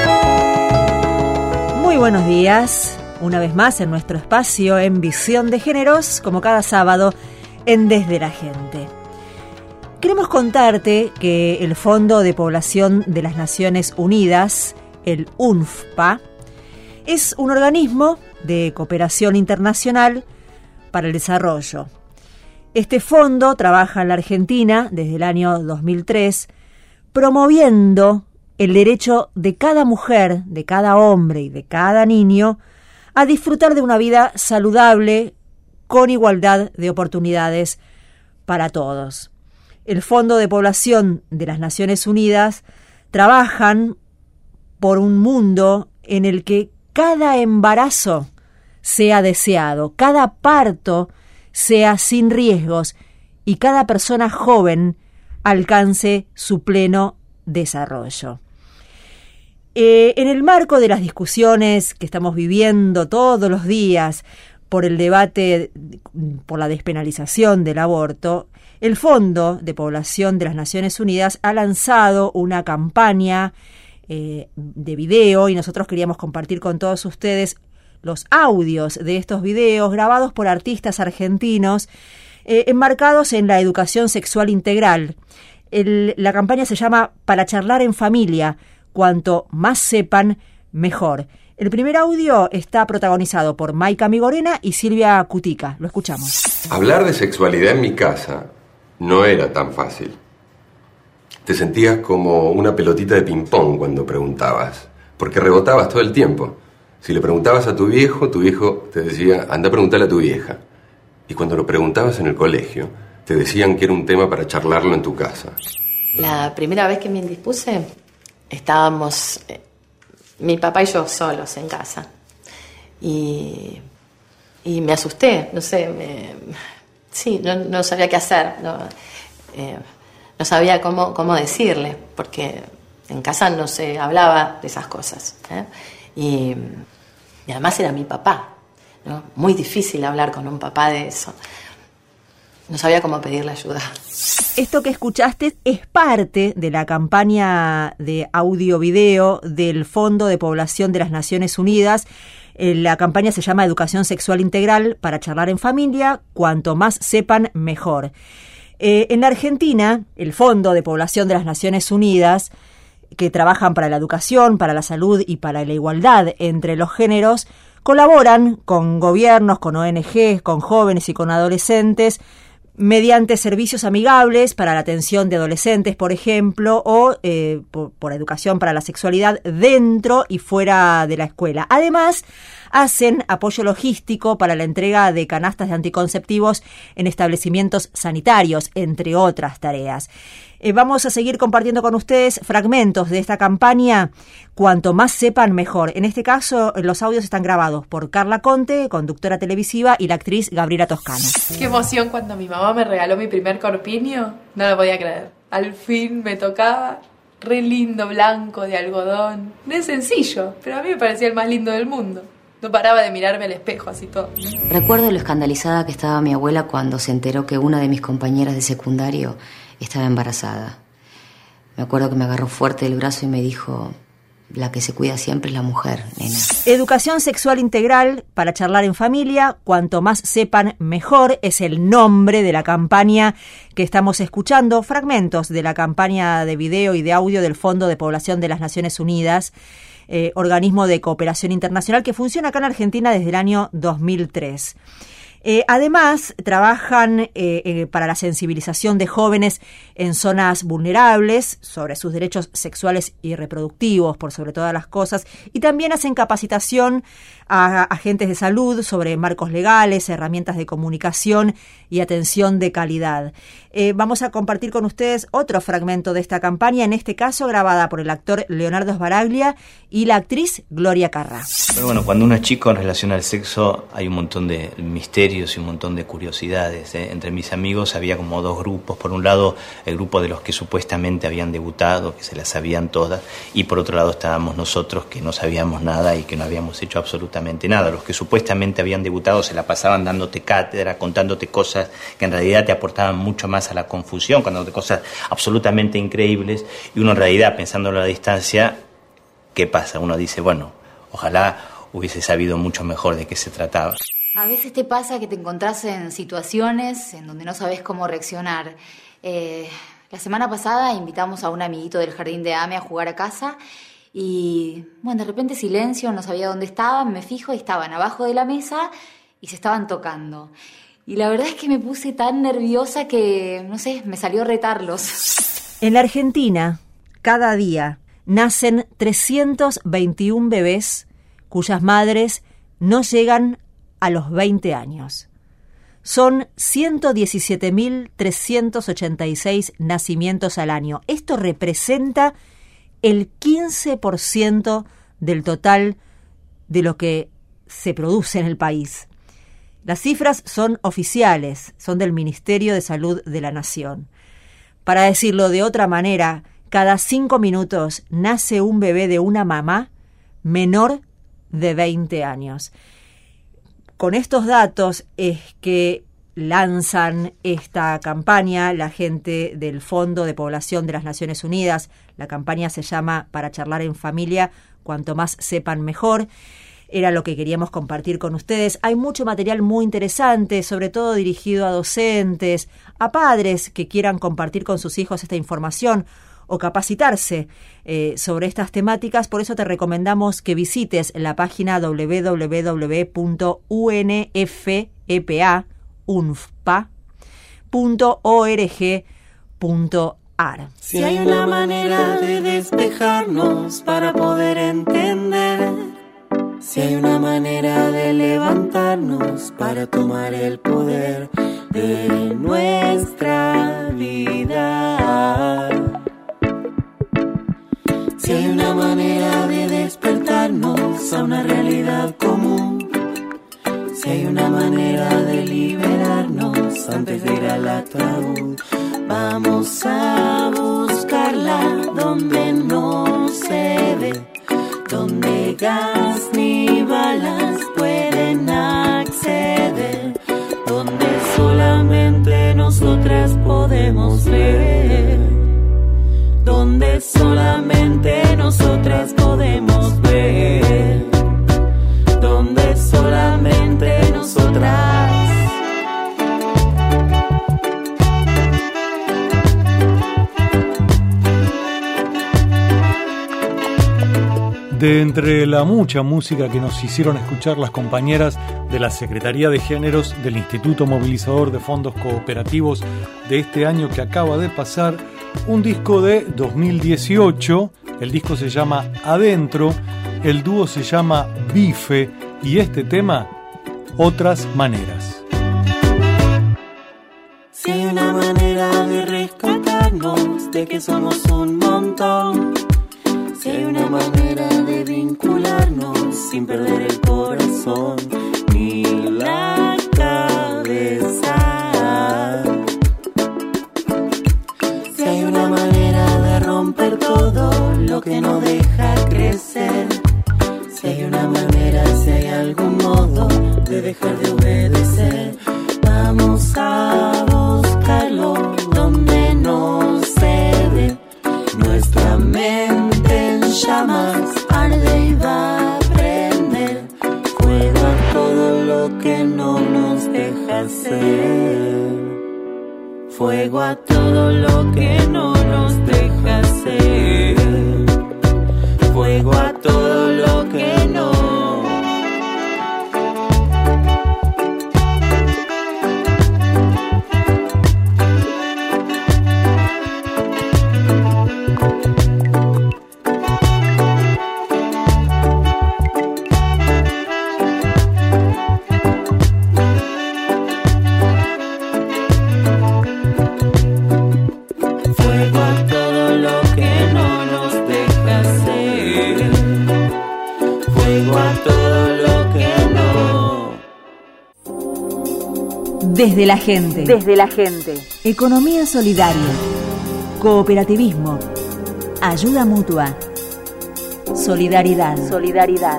Muy buenos días, una vez más en nuestro espacio en Visión de Géneros, como cada sábado en Desde la Gente. Queremos contarte que el Fondo de Población de las Naciones Unidas, el UNFPA, es un organismo de cooperación internacional para el desarrollo. Este fondo trabaja en la Argentina desde el año dos mil tres, promoviendo el derecho de cada mujer, de cada hombre y de cada niño a disfrutar de una vida saludable con igualdad de oportunidades para todos. El Fondo de Población de las Naciones Unidas trabajan por un mundo en el que cada embarazo sea deseado, cada parto sea sin riesgos y cada persona joven alcance su pleno desarrollo. Eh, en el marco de las discusiones que estamos viviendo todos los días por el debate por la despenalización del aborto, el Fondo de Población de las Naciones Unidas ha lanzado una campaña eh, de video y nosotros queríamos compartir con todos ustedes los audios de estos videos grabados por artistas argentinos eh, enmarcados en la educación sexual integral. El, la campaña se llama Para charlar en familia, cuanto más sepan, mejor. El primer audio está protagonizado por Maika Migorena y Silvia Cutica. Lo escuchamos. Hablar de sexualidad en mi casa no era tan fácil. Te sentías como una pelotita de ping-pong cuando preguntabas, porque rebotabas todo el tiempo. Si le preguntabas a tu viejo, tu viejo te decía, anda a preguntarle a tu vieja. Y cuando lo preguntabas en el colegio, te decían que era un tema para charlarlo en tu casa. La primera vez que me indispuse, estábamos eh, mi papá y yo solos en casa. Y, y me asusté, no sé, me, sí, no, no sabía qué hacer. No, eh, no sabía cómo, cómo decirle, porque en casa no se hablaba de esas cosas, ¿eh? Y, y además era mi papá, ¿no? Muy difícil hablar con un papá de eso. No sabía cómo pedirle ayuda. Esto que escuchaste es parte de la campaña de audio-video del Fondo de Población de las Naciones Unidas. La campaña se llama Educación Sexual Integral para charlar en familia, cuanto más sepan, mejor. Eh, en la Argentina, el Fondo de Población de las Naciones Unidas, que trabajan para la educación, para la salud y para la igualdad entre los géneros, colaboran con gobiernos, con O N Ges, con jóvenes y con adolescentes, mediante servicios amigables para la atención de adolescentes, por ejemplo, o eh, por, por educación para la sexualidad dentro y fuera de la escuela. Además, hacen apoyo logístico para la entrega de canastas de anticonceptivos en establecimientos sanitarios, entre otras tareas. Eh, vamos a seguir compartiendo con ustedes fragmentos de esta campaña, cuanto más sepan mejor. En este caso, los audios están grabados por Carla Conte, conductora televisiva, y la actriz Gabriela Toscano. Qué emoción cuando mi mamá me regaló mi primer corpiño, no lo podía creer. Al fin me tocaba, re lindo, blanco, de algodón. No es sencillo, pero a mí me parecía el más lindo del mundo. No paraba de mirarme al espejo, así todo. Recuerdo lo escandalizada que estaba mi abuela cuando se enteró que una de mis compañeras de secundario estaba embarazada. Me acuerdo que me agarró fuerte del brazo y me dijo, la que se cuida siempre es la mujer, nena. Educación Sexual Integral para charlar en familia, cuanto más sepan mejor, es el nombre de la campaña que estamos escuchando. Fragmentos de la campaña de video y de audio del Fondo de Población de las Naciones Unidas, eh, organismo de cooperación internacional que funciona acá en Argentina desde el año dos mil tres. Eh, además, trabajan eh, eh, para la sensibilización de jóvenes en zonas vulnerables sobre sus derechos sexuales y reproductivos, por sobre todas las cosas, y también hacen capacitación a agentes de salud sobre marcos legales, herramientas de comunicación y atención de calidad. Eh, vamos a compartir con ustedes otro fragmento de esta campaña, en este caso grabada por el actor Leonardo Sbaraglia y la actriz Gloria Carrà. Pero bueno, cuando uno es chico en relación al sexo hay un montón de misterios y un montón de curiosidades, ¿eh? Entre mis amigos había como dos grupos. Por un lado, el grupo de los que supuestamente habían debutado, que se las sabían todas, y por otro lado estábamos nosotros que no sabíamos nada y que no habíamos hecho absolutamente nada. Los que supuestamente habían debutado se la pasaban dándote cátedra, contándote cosas que en realidad te aportaban mucho más a la confusión, contándote cosas absolutamente increíbles, y uno en realidad, pensándolo a la distancia, ¿qué pasa? Uno dice, bueno, ojalá hubiese sabido mucho mejor de qué se trataba. A veces te pasa que te encontrás en situaciones en donde no sabes cómo reaccionar. Eh, La semana pasada invitamos a un amiguito del jardín de AME a jugar a casa y, bueno, de repente silencio, no sabía dónde estaban, me fijo y estaban abajo de la mesa y se estaban tocando. Y la verdad es que me puse tan nerviosa que, no sé, me salió retarlos. En la Argentina, cada día nacen trescientos veintiún bebés cuyas madres no llegan a los veinte años. Son ciento diecisiete mil trescientos ochenta y seis nacimientos al año. Esto representa el quince por ciento del total de lo que se produce en el país. Las cifras son oficiales, son del Ministerio de Salud de la Nación. Para decirlo de otra manera, cada cinco minutos nace un bebé de una mamá menor de veinte años. Con estos datos es que lanzan esta campaña la gente del Fondo de Población de las Naciones Unidas. La campaña se llama Para charlar en familia, cuanto más sepan mejor. Era lo que queríamos compartir con ustedes. Hay mucho material muy interesante, sobre todo dirigido a docentes, a padres que quieran compartir con sus hijos esta información o capacitarse eh, sobre estas temáticas. Por eso te recomendamos que visites la página doble u doble u doble u punto u n f e p a punto org punto a r. Si hay una manera de despejarnos para poder entender, si hay una manera de levantarnos para tomar el poder de nuestra vida, si hay una manera de despertarnos a una realidad común, si hay una manera de liberarnos antes de ir al ataúd, vamos a buscarla donde no se ve, donde gas ni balas pueden acceder, donde solamente nosotras podemos ver, donde solamente nosotras podemos ver, donde solamente nosotras. De entre la mucha música que nos hicieron escuchar las compañeras de la Secretaría de Géneros del Instituto Movilizador de Fondos Cooperativos de este año que acaba de pasar, un disco de dos mil dieciocho, el disco se llama Adentro, el dúo se llama Bife y este tema, Otras Maneras. Si hay una manera de rescatarnos de que somos un montón, si hay una manera de vincularnos sin perder el corazón ni la cabeza, si hay una manera de romper todo lo que no deja crecer, si hay una manera, si hay algún modo de dejar de obedecer, vamos a buscarlo donde no se ve. Nuestra mente en llamas arde y va a prender fuego a todo lo que no nos deja ser, fuego a todo lo que no nos deja ser, fuego a todo lo que no. Desde la gente. Desde la gente. Economía solidaria. Cooperativismo. Ayuda mutua. Solidaridad. Solidaridad.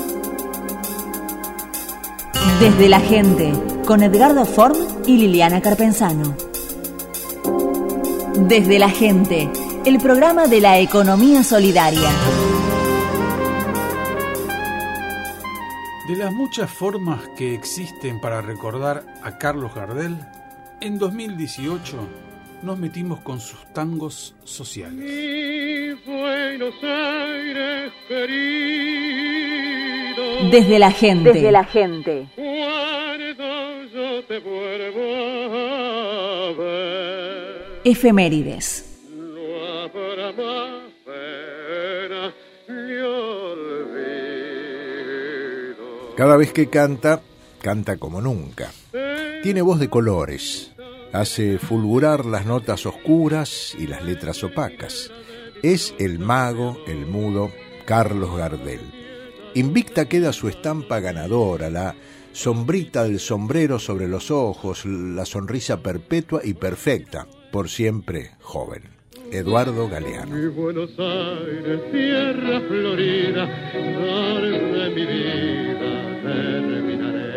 Desde la gente. Con Edgardo Form y Liliana Carpenzano. Desde la gente. El programa de la economía solidaria. De las muchas formas que existen para recordar a Carlos Gardel, en dos mil dieciocho nos metimos con sus tangos sociales. Mi Buenos Aires querido, Desde la gente. Desde la gente. cuando yo te vuelvo a ver, Efemérides. no habrá más pena ni olvido. Cada vez que canta, canta como nunca. Tiene voz de colores. Hace fulgurar las notas oscuras y las letras opacas. Es el mago, el mudo, Carlos Gardel. Invicta queda su estampa ganadora, la sombrita del sombrero sobre los ojos, la sonrisa perpetua y perfecta, por siempre joven. Eduardo Galeano. Mi Buenos Aires, tierra florida, darme mi vida, terminaré.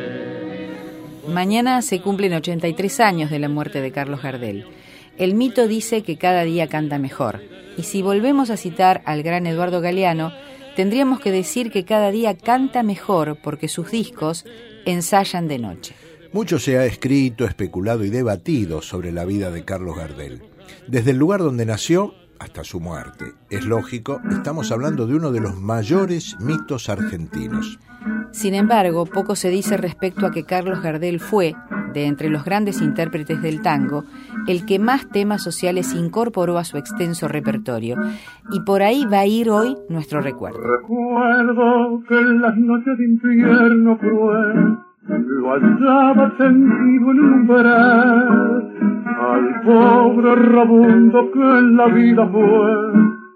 Mañana se cumplen ochenta y tres años de la muerte de Carlos Gardel. El mito dice que cada día canta mejor. Y si volvemos a citar al gran Eduardo Galeano, tendríamos que decir que cada día canta mejor porque sus discos ensayan de noche. Mucho se ha escrito, especulado y debatido sobre la vida de Carlos Gardel. Desde el lugar donde nació hasta su muerte. Es lógico, estamos hablando de uno de los mayores mitos argentinos. Sin embargo, poco se dice respecto a que Carlos Gardel fue, de entre los grandes intérpretes del tango, el que más temas sociales incorporó a su extenso repertorio. Y por ahí va a ir hoy nuestro recuerdo. Recuerdo que en las noches de invierno cruel lo hallaba tendido en un umbral, al pobre rabundo que en la vida fue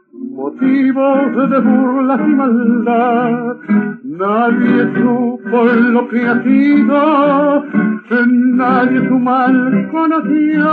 motivo de burlas y maldad. Nadie supo lo que ha sido, nadie su mal conoció,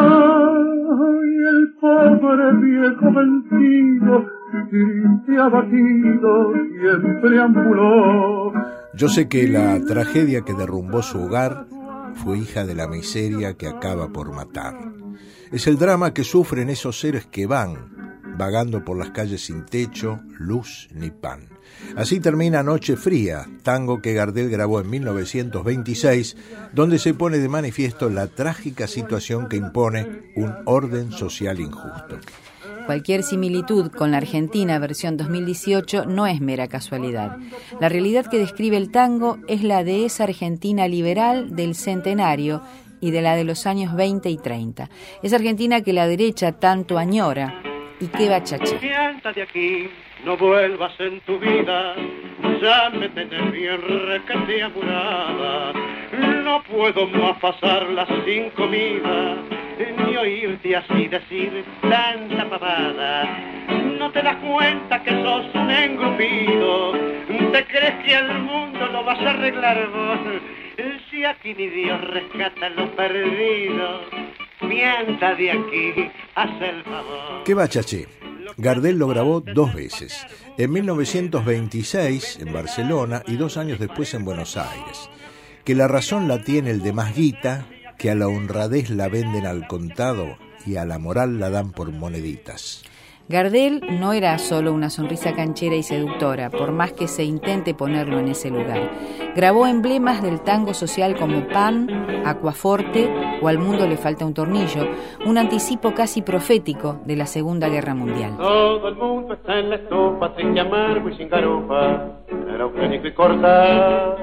y el pobre viejo vencido, triste abatido, siempre ambuló. Yo sé que la tragedia que derrumbó su hogar fue hija de la miseria que acaba por matar. Es el drama que sufren esos seres que van vagando por las calles sin techo, luz ni pan. Así termina Noche Fría, tango que Gardel grabó en mil novecientos veintiséis, donde se pone de manifiesto la trágica situación que impone un orden social injusto. Cualquier similitud con la Argentina versión dos mil dieciocho no es mera casualidad. La realidad que describe el tango es la de esa Argentina liberal del centenario y de la de los años veinte y treinta. Esa Argentina que la derecha tanto añora y que va chaché. Pianta de aquí, no vuelvas en tu vida, ya me tenés bien requete amurada. No puedo más pasarla sin comida, ni oírte así decir tanta pavada. No te das cuenta que sos un engrupido, te crees que al mundo lo vas a arreglar vos. Si aquí ni Dios rescata lo perdido, mienta de aquí, haz el favor. ¿Qué va, chaché? Gardel lo grabó dos veces, en mil novecientos veintiséis en Barcelona y dos años después en Buenos Aires. Que la razón la tiene el de más guita, que a la honradez la venden al contado y a la moral la dan por moneditas. Gardel no era solo una sonrisa canchera y seductora, por más que se intente ponerlo en ese lugar. Grabó emblemas del tango social como Pan, Aquaforte o Al mundo le falta un tornillo, un anticipo casi profético de la Segunda Guerra Mundial. Todo el mundo está en la estufa, sin amargo y sin garufa, era eugénico y corta.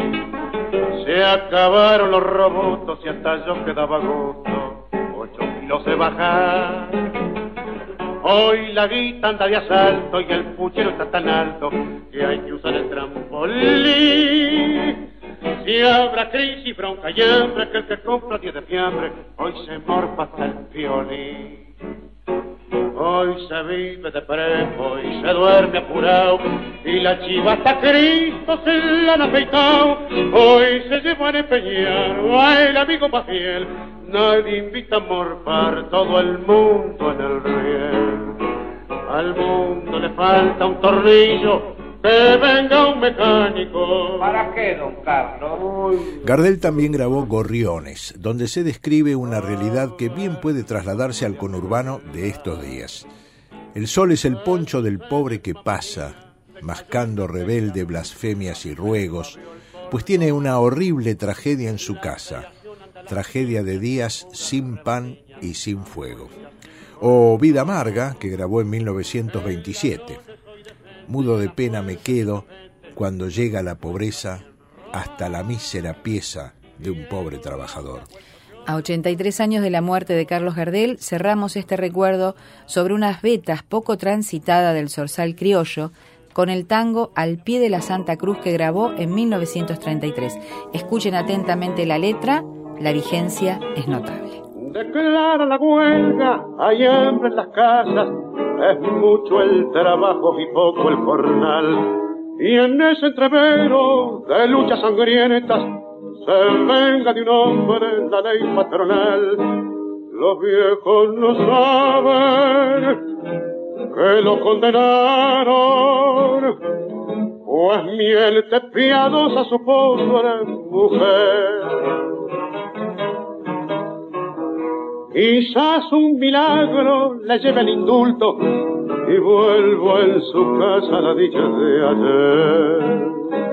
Se acabaron los robots y hasta yo quedaba a gusto, ocho kilos de bajar. Hoy la guita anda de asalto y el puchero está tan alto que hay que usar el trampolín. Si habrá crisis, bronca y hambre, que el que compra diez de fiambre hoy se morfa hasta el violín. Hoy se vive de prepo y se duerme apurado, y la chiva hasta Cristo se la han afeitado. Hoy se llevan a empeñar a el amigo más fiel, nadie invita a morfar, todo el mundo en el riel. Al mundo le falta un tornillo, que venga un mecánico. ¿Para qué, don Carlos? Gardel también grabó Gorriones, donde se describe una realidad que bien puede trasladarse al conurbano de estos días. El sol es el poncho del pobre que pasa, mascando rebelde blasfemias y ruegos, pues tiene una horrible tragedia en su casa, tragedia de días sin pan y sin fuego. o Vida Amarga, que grabó en mil novecientos veintisiete. Mudo de pena me quedo cuando llega la pobreza hasta la mísera pieza de un pobre trabajador. A ochenta y tres años de la muerte de Carlos Gardel, cerramos este recuerdo sobre unas vetas poco transitada del zorzal criollo con el tango Al pie de la Santa Cruz que grabó en mil novecientos treinta y tres. Escuchen atentamente la letra, la vigencia es notable. Declara la huelga, hay hambre en las casas, es mucho el trabajo y poco el jornal. Y en ese entrevero de luchas sangrientas se venga de un hombre la ley patronal. Los viejos no saben que lo condenaron, pues miel de piadosa su pobre mujer. Quizás un milagro le lleve el indulto y vuelvo en su casa la dicha de ayer.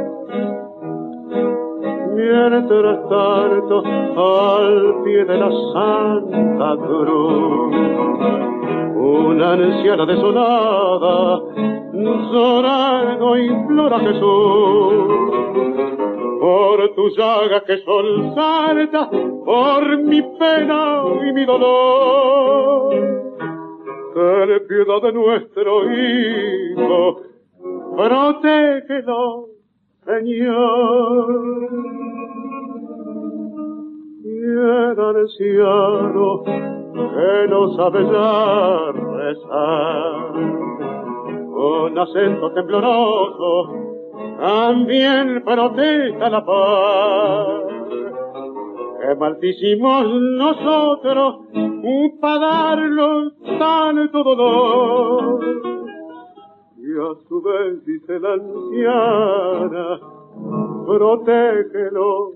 Mientras tanto, al pie de la Santa Cruz, una anciana desolada llorando implora a Jesús. Por tus llagas que son santas, por mi pena y mi dolor, ten piedad de nuestro hijo, protégelo, Señor. Y el anciano que no sabe ya rezar, con acento tembloroso, también protesta la paz. Que maldicimos nosotros para darlo tanto dolor. Y a su vez dice la anciana, protégelo,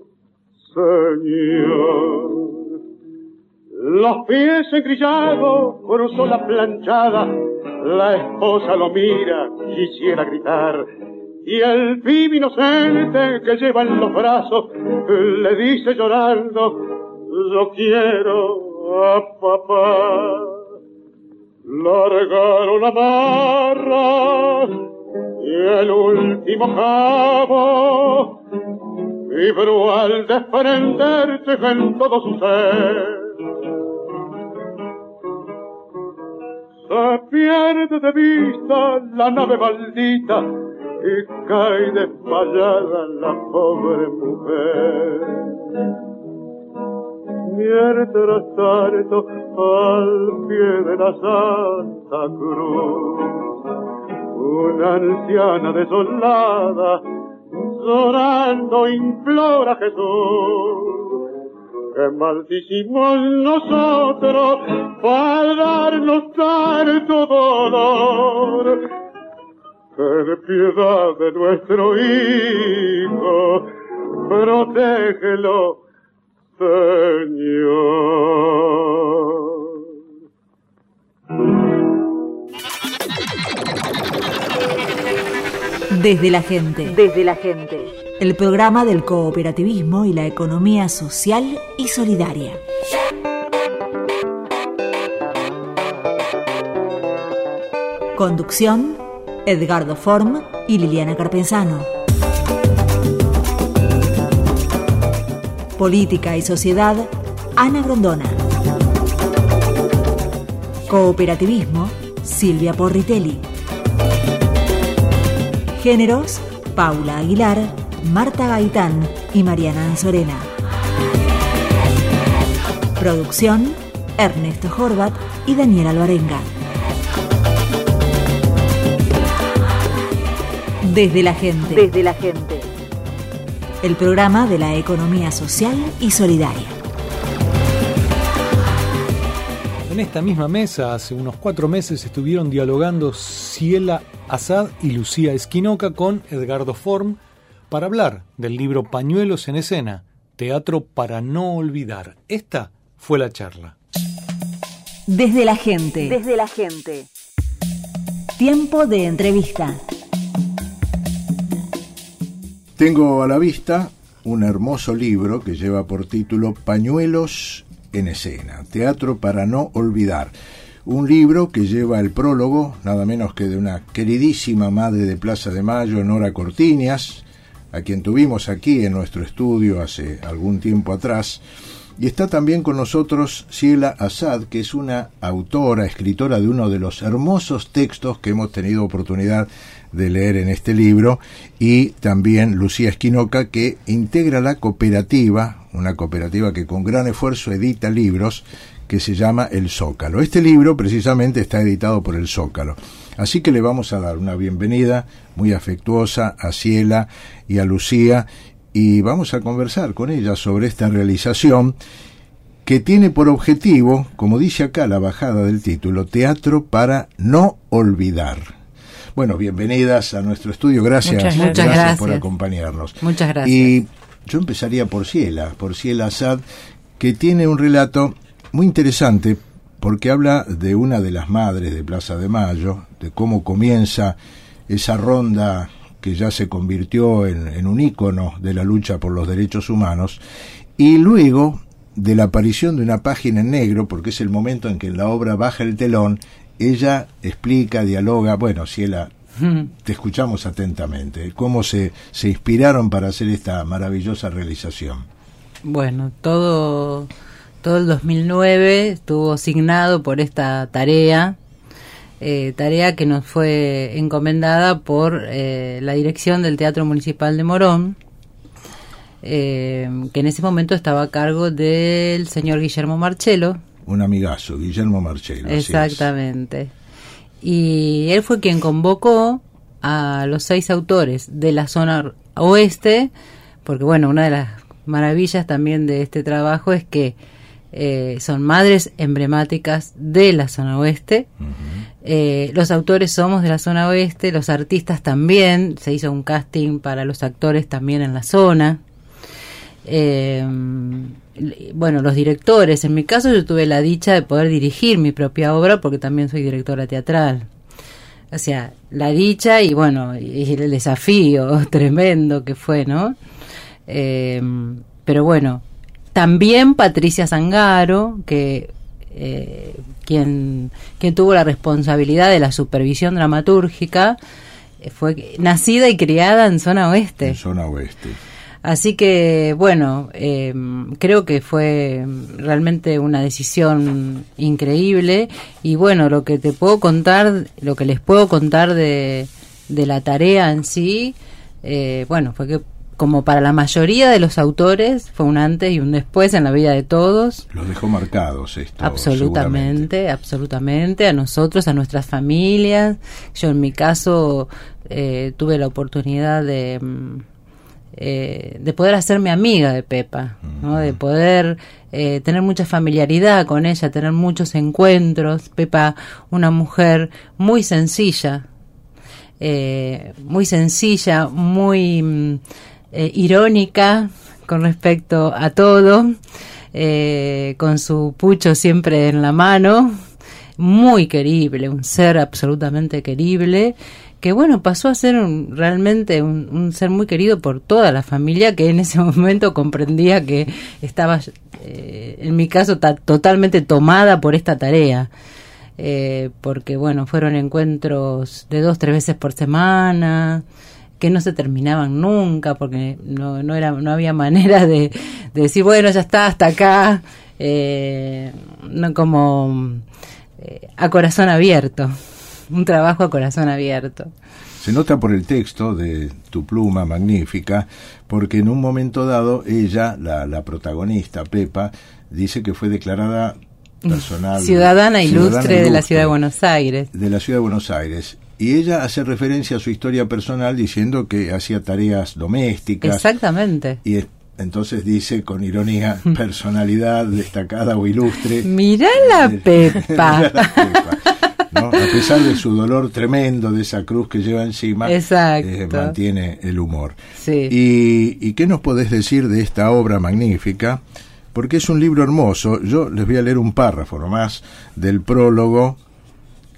Señor. Los pies engrillados cruzó la planchada, la esposa lo mira, quisiera gritar. Y el pibe inocente que lleva en los brazos le dice llorando, yo quiero a papá. Largaron la barra y el último cabo vibró al desprenderse en todo su ser. Se pierde de vista la nave maldita y cae desmayada la pobre mujer. Mientras tanto, al pie de la Santa Cruz, una anciana desolada, llorando implora a Jesús. Que maldicimos nosotros para darnos tanto dolor. Ten piedad de nuestro hijo, protégelo, Señor. Desde la gente. Desde la gente. El programa del cooperativismo y la economía social y solidaria. Conducción: Edgardo Form y Liliana Carpenzano. Política y sociedad: Ana Grondona. Cooperativismo: Silvia Porritelli. Géneros: Paula Aguilar, Marta Gaitán y Mariana Anzorena. Producción: Ernesto Horvat y Daniel Alvarenga. Desde la gente. Desde la gente. El programa de la economía social y solidaria. En esta misma mesa, hace unos cuatro meses, estuvieron dialogando Ciela Azad y Lucía Esquinoca con Edgardo Form para hablar del libro Pañuelos en Escena, Teatro para no olvidar. Esta fue la charla. Desde la gente. Desde la gente. Tiempo de entrevista. Tengo a la vista un hermoso libro que lleva por título Pañuelos en Escena, Teatro para no olvidar. un libro que lleva el prólogo, nada menos que de una queridísima madre de Plaza de Mayo, Nora Cortiñas, a quien tuvimos aquí en nuestro estudio hace algún tiempo atrás. Y está también con nosotros Ciela Assad, que es una autora, escritora de uno de los hermosos textos que hemos tenido oportunidad de leer en este libro, y también Lucía Esquinoca, que integra la cooperativa, una cooperativa que con gran esfuerzo edita libros, que se llama El Zócalo. Este libro precisamente está editado por El Zócalo. Así que le vamos a dar una bienvenida muy afectuosa a Ciela y a Lucía, y vamos a conversar con ellas sobre esta realización que tiene por objetivo, como dice acá la bajada del título, Teatro para no olvidar. Bueno, bienvenidas a nuestro estudio. Gracias, muchas, muchas gracias, gracias por acompañarnos. Muchas gracias. Y yo empezaría por Ciela, por Ciela Assad, que tiene un relato muy interesante porque habla de una de las madres de Plaza de Mayo, de cómo comienza esa ronda que ya se convirtió en, en un ícono de la lucha por los derechos humanos, y luego de la aparición de una página en negro, porque es el momento en que la obra baja el telón. Ella explica, dialoga. Bueno, Ciela, te escuchamos atentamente. ¿Cómo se, se inspiraron para hacer esta maravillosa realización? Bueno, todo, todo el dos mil nueve estuvo asignado por esta tarea, eh, tarea que nos fue encomendada por eh, la dirección del Teatro Municipal de Morón, eh, que en ese momento estaba a cargo del señor Guillermo Marchelo. Un amigazo, Guillermo Marchelo. Exactamente. Y él fue quien convocó a los seis autores de la zona oeste, porque bueno, una de las maravillas también de este trabajo es que eh, son madres emblemáticas de la zona oeste. Uh-huh. Eh, los autores somos de la zona oeste, los artistas también, se hizo un casting para los actores también en la zona. Eh, bueno, los directores, en mi caso yo tuve la dicha de poder dirigir mi propia obra porque también soy directora teatral. O sea, la dicha y bueno, y el desafío tremendo que fue, ¿no? Eh, pero bueno, también Patricia Zangaro, que eh, quien, quien tuvo la responsabilidad de la supervisión dramatúrgica, eh, fue nacida y criada en zona oeste. En zona oeste. Así que, bueno, eh, creo que fue realmente una decisión increíble. Y bueno, lo que te puedo contar, lo que les puedo contar de, de la tarea en sí, eh, bueno, fue que como para la mayoría de los autores, fue un antes y un después en la vida de todos. Los dejó marcados esto. Absolutamente, absolutamente. A nosotros, a nuestras familias. Yo en mi caso eh, tuve la oportunidad de... Eh, de poder hacerme amiga de Pepa, ¿no? De poder eh, tener mucha familiaridad con ella, tener muchos encuentros. Pepa, una mujer muy sencilla, eh, muy sencilla, muy eh, irónica con respecto a todo, eh, con su pucho siempre en la mano, muy querible, un ser absolutamente querible, que bueno, pasó a ser un, realmente un, un ser muy querido por toda la familia, que en ese momento comprendía que estaba, eh, en mi caso, ta- totalmente tomada por esta tarea, eh, porque bueno, fueron encuentros de dos, tres veces por semana, que no se terminaban nunca, porque no, no, era, no había manera de, de decir, bueno, ya está, hasta acá, eh, no como eh, a corazón abierto. Un trabajo a corazón abierto. Se nota por el texto de tu pluma magnífica, porque en un momento dado ella, la, la protagonista, Pepa, dice que fue declarada personal... Ciudadana ilustre, ciudadana ilustre de la ciudad de Buenos Aires. De la ciudad de Buenos Aires. Y ella hace referencia a su historia personal diciendo que hacía tareas domésticas. Exactamente. Y es, entonces dice con ironía, personalidad destacada o ilustre. Mirá la Pepa. Mirá la Pepa. ¿No? A pesar de su dolor tremendo, de esa cruz que lleva encima, eh, mantiene el humor. Sí. Y, ¿Y qué nos podés decir de esta obra magnífica? Porque es un libro hermoso. Yo les voy a leer un párrafo nomás del prólogo, que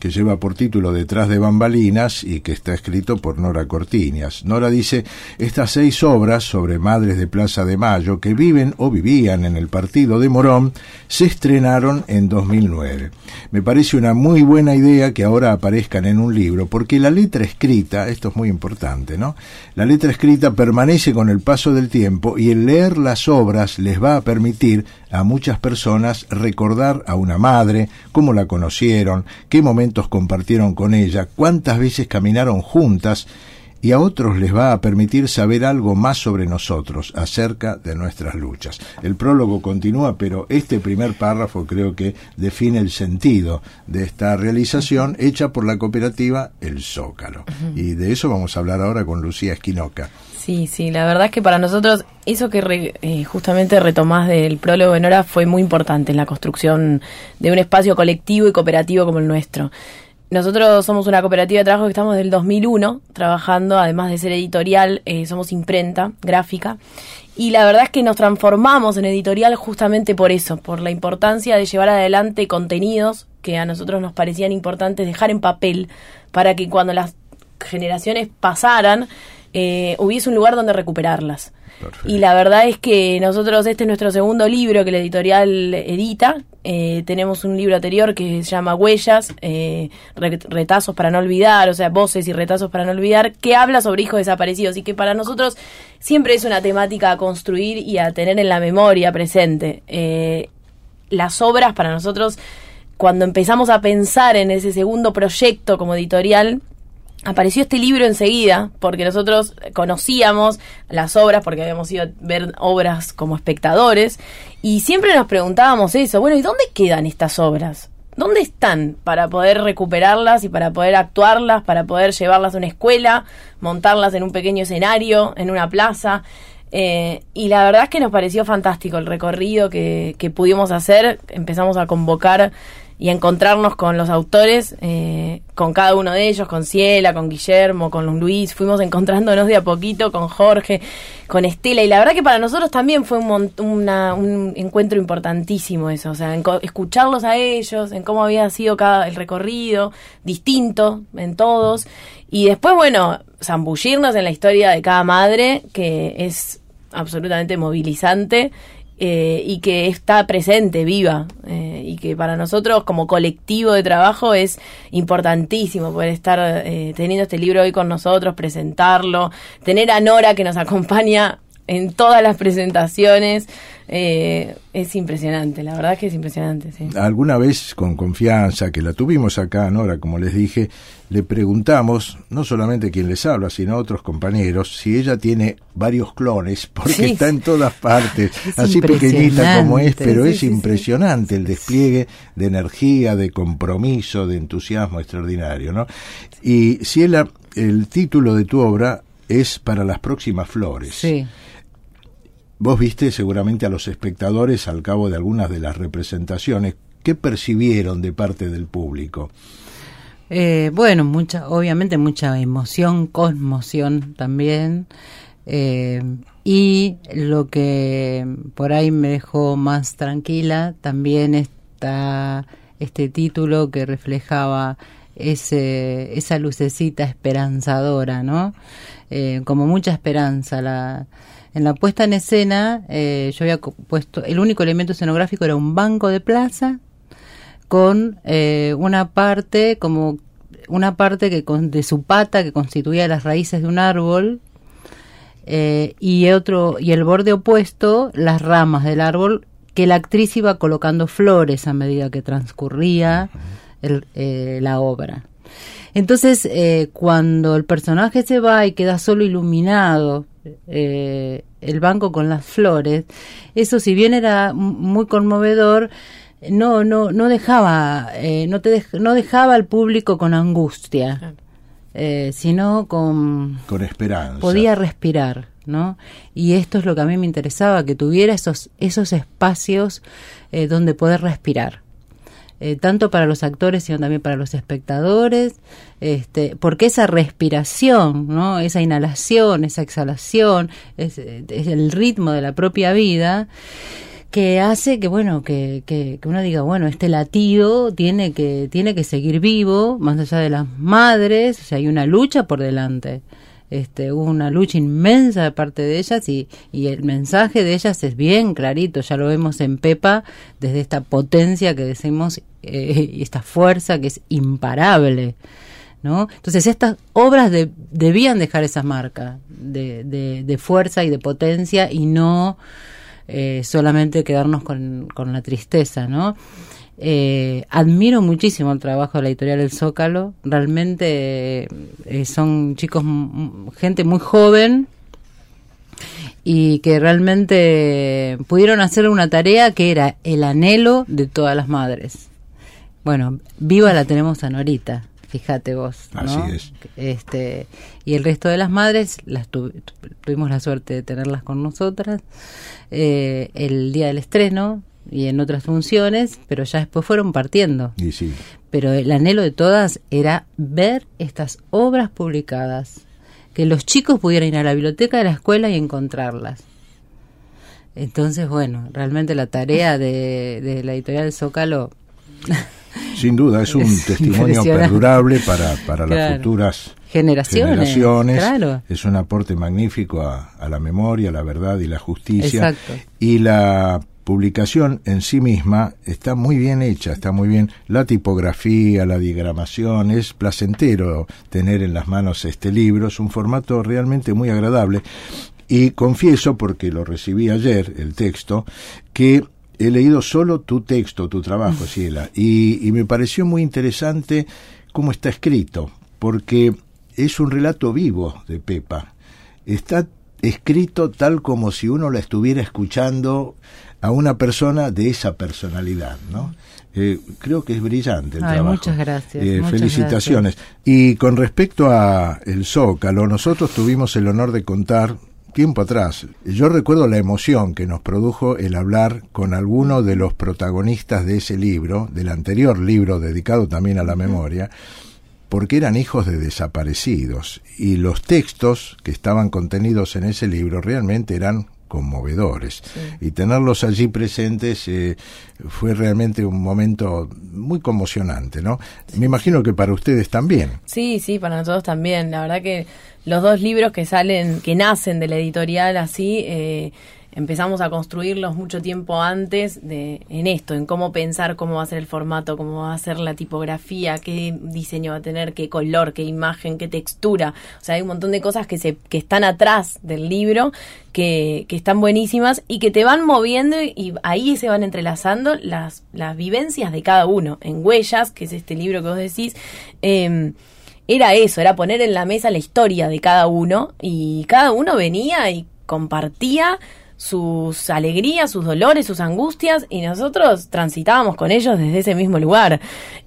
que lleva por título Detrás de bambalinas y que está escrito por Nora Cortiñas. Nora dice, estas seis obras sobre madres de Plaza de Mayo que viven o vivían en el partido de Morón se estrenaron en dos mil nueve. Me parece una muy buena idea que ahora aparezcan en un libro, porque la letra escrita, esto es muy importante, ¿no? La letra escrita permanece con el paso del tiempo y el leer las obras les va a permitir a muchas personas recordar a una madre, cómo la conocieron, qué momentos compartieron con ella, cuántas veces caminaron juntas, y a otros les va a permitir saber algo más sobre nosotros, acerca de nuestras luchas. El prólogo continúa, pero este primer párrafo creo que define el sentido de esta realización hecha por la cooperativa El Zócalo. Uh-huh. Y de eso vamos a hablar ahora con Lucía Esquinoca. Sí, sí, la verdad es que para nosotros eso que re, eh, justamente retomás del prólogo de Nora fue muy importante en la construcción de un espacio colectivo y cooperativo como el nuestro. Nosotros somos una cooperativa de trabajo que estamos desde el dos mil uno trabajando, además de ser editorial, eh, somos imprenta, gráfica, y la verdad es que nos transformamos en editorial justamente por eso, por la importancia de llevar adelante contenidos que a nosotros nos parecían importantes dejar en papel para que cuando las generaciones pasaran, eh, hubiese un lugar donde recuperarlas. Perfecto. Y la verdad es que nosotros, este es nuestro segundo libro que la editorial edita. Eh, tenemos un libro anterior que se llama Huellas, eh, retazos para no olvidar, o sea, voces y retazos para no olvidar, que habla sobre hijos desaparecidos y que para nosotros siempre es una temática a construir y a tener en la memoria presente. Eh, las obras para nosotros, cuando empezamos a pensar en ese segundo proyecto como editorial, apareció este libro enseguida, porque nosotros conocíamos las obras, porque habíamos ido a ver obras como espectadores, y siempre nos preguntábamos eso, bueno, ¿y dónde quedan estas obras? ¿Dónde están para poder recuperarlas y para poder actuarlas, para poder llevarlas a una escuela, montarlas en un pequeño escenario, en una plaza? Eh, y la verdad es que nos pareció fantástico el recorrido que, que pudimos hacer. Empezamos a convocar y a encontrarnos con los autores, eh, con cada uno de ellos, con Ciela, con Guillermo, con Luis, fuimos encontrándonos de a poquito, con Jorge, con Estela, y la verdad que para nosotros también fue un, mont- una, un encuentro importantísimo eso, o sea, en co- escucharlos a ellos, en cómo había sido cada el recorrido, distinto en todos, y después, bueno, zambullirnos en la historia de cada madre, que es absolutamente movilizante, Eh, y que está presente, viva, eh, y que para nosotros como colectivo de trabajo es importantísimo poder estar eh, teniendo este libro hoy con nosotros, presentarlo, tener a Nora que nos acompaña en todas las presentaciones, eh, es impresionante, la verdad es que es impresionante, sí. Alguna vez, con confianza, que la tuvimos acá, Nora, como les dije, le preguntamos, no solamente quien les habla, sino a otros compañeros, si ella tiene varios clones, porque sí, está en todas partes, así pequeñita como es, pero sí, es sí, impresionante sí. el despliegue de energía, de compromiso, de entusiasmo extraordinario, ¿no? Y Ciela, el título de tu obra es Para las próximas flores. Sí. Vos viste seguramente a los espectadores al cabo de algunas de las representaciones. ¿Qué percibieron de parte del público? Eh, bueno, mucha, obviamente mucha emoción, conmoción también. Eh, y lo que por ahí me dejó más tranquila también está este título que reflejaba ese esa lucecita esperanzadora, ¿no? Eh, como mucha esperanza. La En la puesta en escena, eh, yo había puesto, el único elemento escenográfico era un banco de plaza con eh, una parte, como una parte que con, de su pata que constituía las raíces de un árbol, eh, y otro, y el borde opuesto, las ramas del árbol, que la actriz iba colocando flores a medida que transcurría el, eh, la obra. Entonces, eh, cuando el personaje se va y queda solo iluminado, Eh, el banco con las flores, eso si bien era muy conmovedor, no no no dejaba eh, no te dej, no dejaba al público con angustia, eh, sino con con esperanza, podía respirar, ¿no? Y esto es lo que a mí me interesaba, que tuviera esos esos espacios eh, donde poder respirar. Eh, tanto para los actores sino también para los espectadores, este, porque esa respiración, ¿no? Esa inhalación, esa exhalación, es, es el ritmo de la propia vida, que hace que bueno que, que, que uno diga, bueno, este latido tiene que tiene que seguir vivo más allá de las madres. O sea, hay una lucha por delante. Este, hubo una lucha inmensa de parte de ellas y, y el mensaje de ellas es bien clarito, ya lo vemos en Pepa, desde esta potencia que decimos eh, y esta fuerza que es imparable, ¿no? Entonces estas obras de, debían dejar esa marca de, de, de fuerza y de potencia y no eh, solamente quedarnos con, con la tristeza, ¿no? Eh, admiro muchísimo el trabajo de la editorial El Zócalo, realmente eh, son chicos, m- gente muy joven y que realmente pudieron hacer una tarea que era el anhelo de todas las madres. Bueno, viva la tenemos a Norita, fíjate vos, ¿no? Así es. Este, y el resto de las madres las tu- tuvimos la suerte de tenerlas con nosotras eh, el día del estreno y en otras funciones, pero ya después fueron partiendo. Y sí. Pero el anhelo de todas era ver estas obras publicadas, que los chicos pudieran ir a la biblioteca de la escuela y encontrarlas. Entonces, bueno, realmente la tarea de, de la editorial del Zócalo... Sin duda, es un Es testimonio perdurable para, para Claro. las futuras generaciones. generaciones. Claro. Es un aporte magnífico a, a la memoria, a la verdad y la justicia. Exacto. Y la publicación en sí misma está muy bien hecha, está muy bien. La tipografía, la diagramación, es placentero tener en las manos este libro, es un formato realmente muy agradable. Y confieso, porque lo recibí ayer, el texto, que he leído solo tu texto, tu trabajo, Ciela, y, y me pareció muy interesante cómo está escrito, porque es un relato vivo de Pepa. Está escrito tal como si uno la estuviera escuchando a una persona de esa personalidad, ¿no? Eh, creo que es brillante el Ay, trabajo. muchas gracias. Eh, muchas felicitaciones. gracias. Y con respecto a el Zócalo, nosotros tuvimos el honor de contar tiempo atrás. Yo recuerdo la emoción que nos produjo el hablar con alguno de los protagonistas de ese libro, del anterior libro dedicado también a la memoria, porque eran hijos de desaparecidos y los textos que estaban contenidos en ese libro realmente eran conmovedores. Sí. Y tenerlos allí presentes eh, fue realmente un momento muy conmocionante, ¿no? Me imagino que para ustedes también. Sí, sí, para nosotros también. La verdad que los dos libros que salen, que nacen de la editorial así, eh, empezamos a construirlos mucho tiempo antes de en esto, en cómo pensar cómo va a ser el formato, cómo va a ser la tipografía, qué diseño va a tener, qué color, qué imagen, qué textura. O sea, hay un montón de cosas que se que están atrás del libro que, que están buenísimas y que te van moviendo y ahí se van entrelazando las, las vivencias de cada uno. En Huellas, que es este libro que vos decís, eh, era eso, era poner en la mesa la historia de cada uno y cada uno venía y compartía sus alegrías, sus dolores, sus angustias y nosotros transitábamos con ellos desde ese mismo lugar.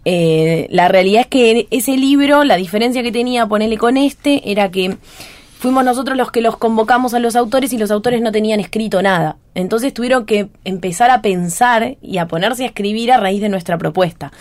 Eh, la realidad es que ese libro, la diferencia que tenía, ponerle con este, era que fuimos nosotros los que los convocamos a los autores y los autores no tenían escrito nada. Entonces tuvieron que empezar a pensar y a ponerse a escribir a raíz de nuestra propuesta.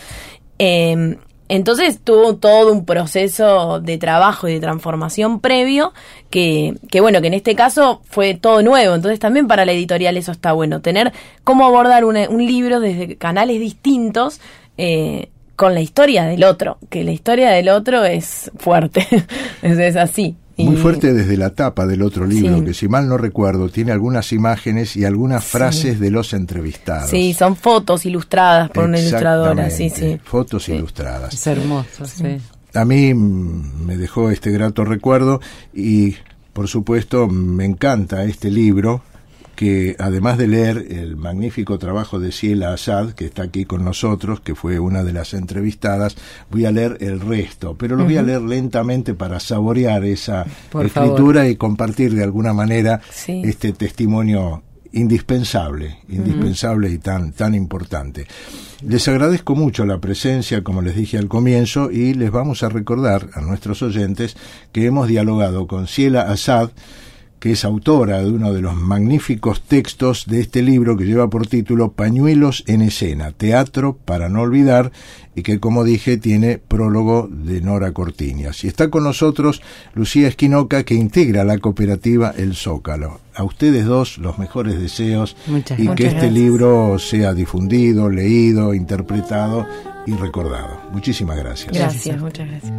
Eh, Entonces tuvo todo un proceso de trabajo y de transformación previo que, que bueno, que en este caso fue todo nuevo. Entonces también para la editorial eso está bueno, tener cómo abordar una, un libro desde canales distintos eh, con la historia del otro, que la historia del otro es fuerte, es, es así. Muy fuerte desde la tapa del otro libro, Sí. que si mal no recuerdo, tiene algunas imágenes y algunas Sí. frases de los entrevistados. Sí, son fotos ilustradas por una ilustradora, sí, sí. Fotos ilustradas. Es hermoso, sí. A mí mm, me dejó este grato recuerdo y, por supuesto, me encanta este libro, que además de leer el magnífico trabajo de Ciela Assad, que está aquí con nosotros, que fue una de las entrevistadas, voy a leer el resto, pero lo voy a Ujú. leer lentamente para saborear esa Por escritura favor. y compartir de alguna manera Sí. este testimonio indispensable, indispensable y tan, tan importante. Les agradezco mucho la presencia, como les dije al comienzo, y les vamos a recordar a nuestros oyentes que hemos dialogado con Ciela Assad, que es autora de uno de los magníficos textos de este libro que lleva por título Pañuelos en escena, teatro para no olvidar, y que, como dije, tiene prólogo de Nora Cortiñas. Y está con nosotros Lucía Esquinoca, que integra la cooperativa El Zócalo. A ustedes dos los mejores deseos. Muchas y gracias. que este libro sea difundido, leído, interpretado y recordado. Muchísimas gracias. Gracias, muchas gracias.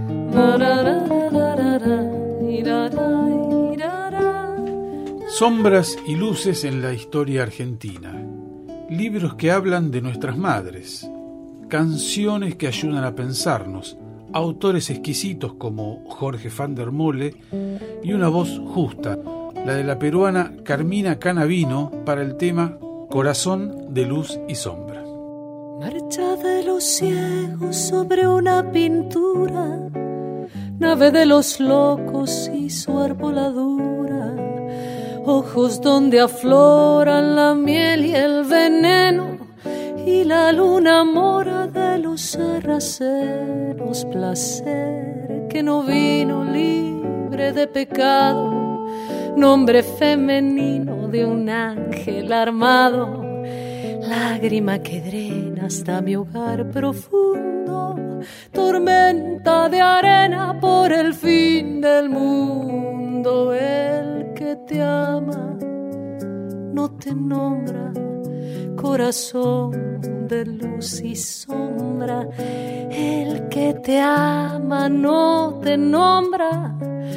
Sombras y luces en la historia argentina. Libros que hablan de nuestras madres. Canciones que ayudan a pensarnos. Autores exquisitos como Jorge van der Mole y una voz justa, la de la peruana Carmina Canavino, para el tema Corazón de luz y sombra. Marcha de los ciegos sobre una pintura, nave de los locos y su arboladura, ojos donde afloran la miel y el veneno, y la luna mora de los sarracenos, placer que no vino libre de pecado, nombre femenino de un ángel armado, lágrima que drena hasta mi hogar profundo, tormenta de arena por el fin del mundo. El que te ama no te nombra, corazón de luz y sombra. El que te ama no te nombra,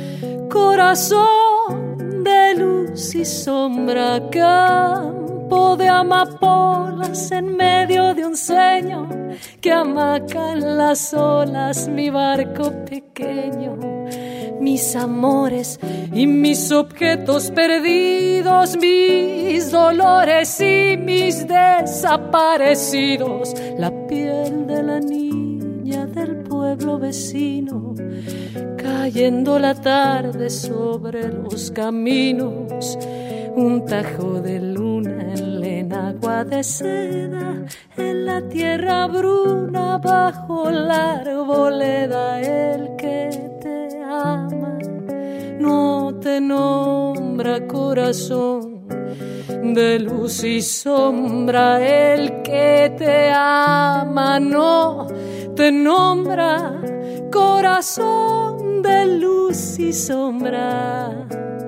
corazón de luz y sombra. Campo de amapolas en medio de un sueño que amaca en las olas mi barco pequeño. Mis amores y mis objetos perdidos, mis dolores y mis desaparecidos, la piel de la niña del pueblo vecino, cayendo la tarde sobre los caminos, un tajo de luna en la enagua de seda, en la tierra bruna bajo la arboleda. El que te ama no te nombra, corazón de luz y sombra. El que te ama no te nombra, corazón de luz y sombra.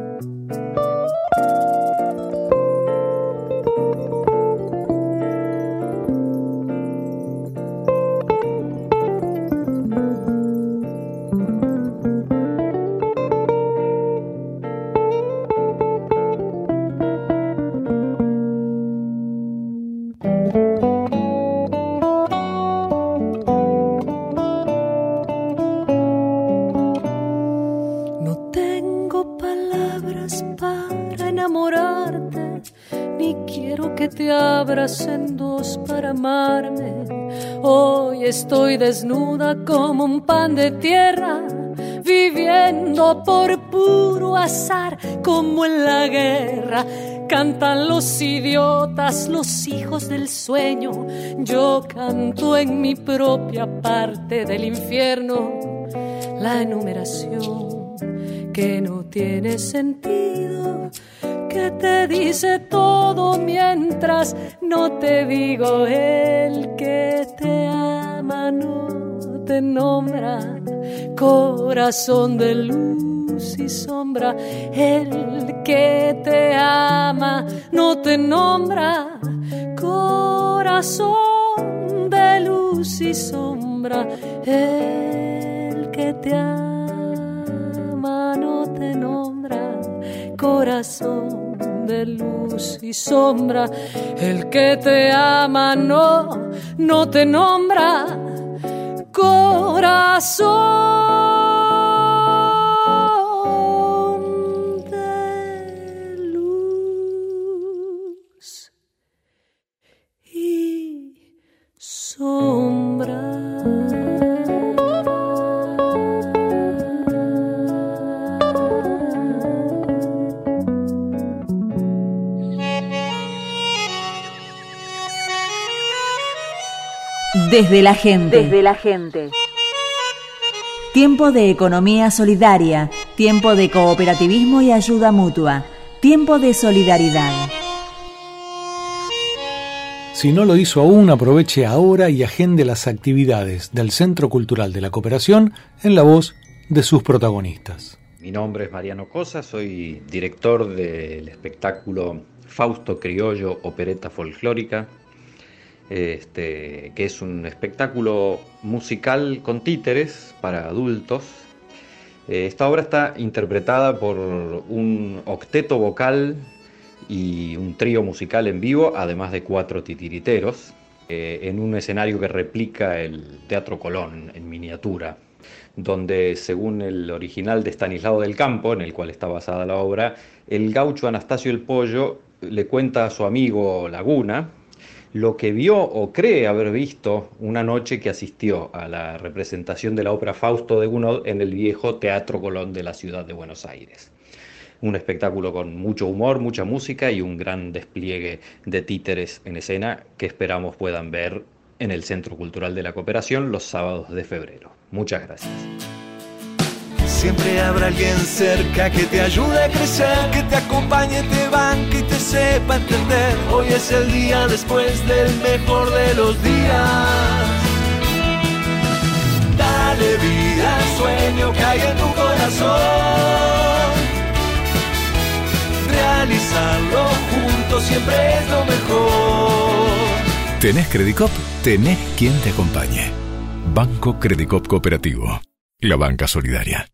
Te abras en dos para amarme. Hoy estoy desnuda como un pan de tierra, viviendo por puro azar como en la guerra. Cantan los idiotas, los hijos del sueño. Yo canto en mi propia parte del infierno, la enumeración que no tiene sentido, que te dice todo mientras no te digo. El que te ama no te nombra, corazón de luz y sombra. El que te ama no te nombra, corazón de luz y sombra. El que te ama no te nombra, corazón de luz y sombra. El que te ama no, no te nombra, corazón de luz y sombra. Desde la gente. Desde la gente. Tiempo de economía solidaria, tiempo de cooperativismo y ayuda mutua, tiempo de solidaridad. Si no lo hizo aún, aproveche ahora y agende las actividades del Centro Cultural de la Cooperación en la voz de sus protagonistas. Mi nombre es Mariano Cosa, soy director del espectáculo Fausto Criollo Opereta Folclórica, este, que es un espectáculo musical con títeres para adultos. Esta obra está interpretada por un octeto vocal y un trío musical en vivo, además de cuatro titiriteros, eh, en un escenario que replica el Teatro Colón en miniatura, donde, según el original de Estanislao del Campo, en el cual está basada la obra, el gaucho Anastasio el Pollo le cuenta a su amigo Laguna lo que vio o cree haber visto una noche que asistió a la representación de la ópera Fausto de Gounod en el viejo Teatro Colón de la ciudad de Buenos Aires. Un espectáculo con mucho humor, mucha música y un gran despliegue de títeres en escena que esperamos puedan ver en el Centro Cultural de la Cooperación los sábados de febrero. Muchas gracias. Siempre habrá alguien cerca que te ayude a crecer, que te acompañe, te banque y te sepa entender. Hoy es el día después del mejor de los días. Dale vida al sueño que hay en tu corazón. Realizarlo juntos siempre es lo mejor. ¿Tenés Credicop? Tenés quien te acompañe. Banco Credicop Cooperativo. La banca solidaria.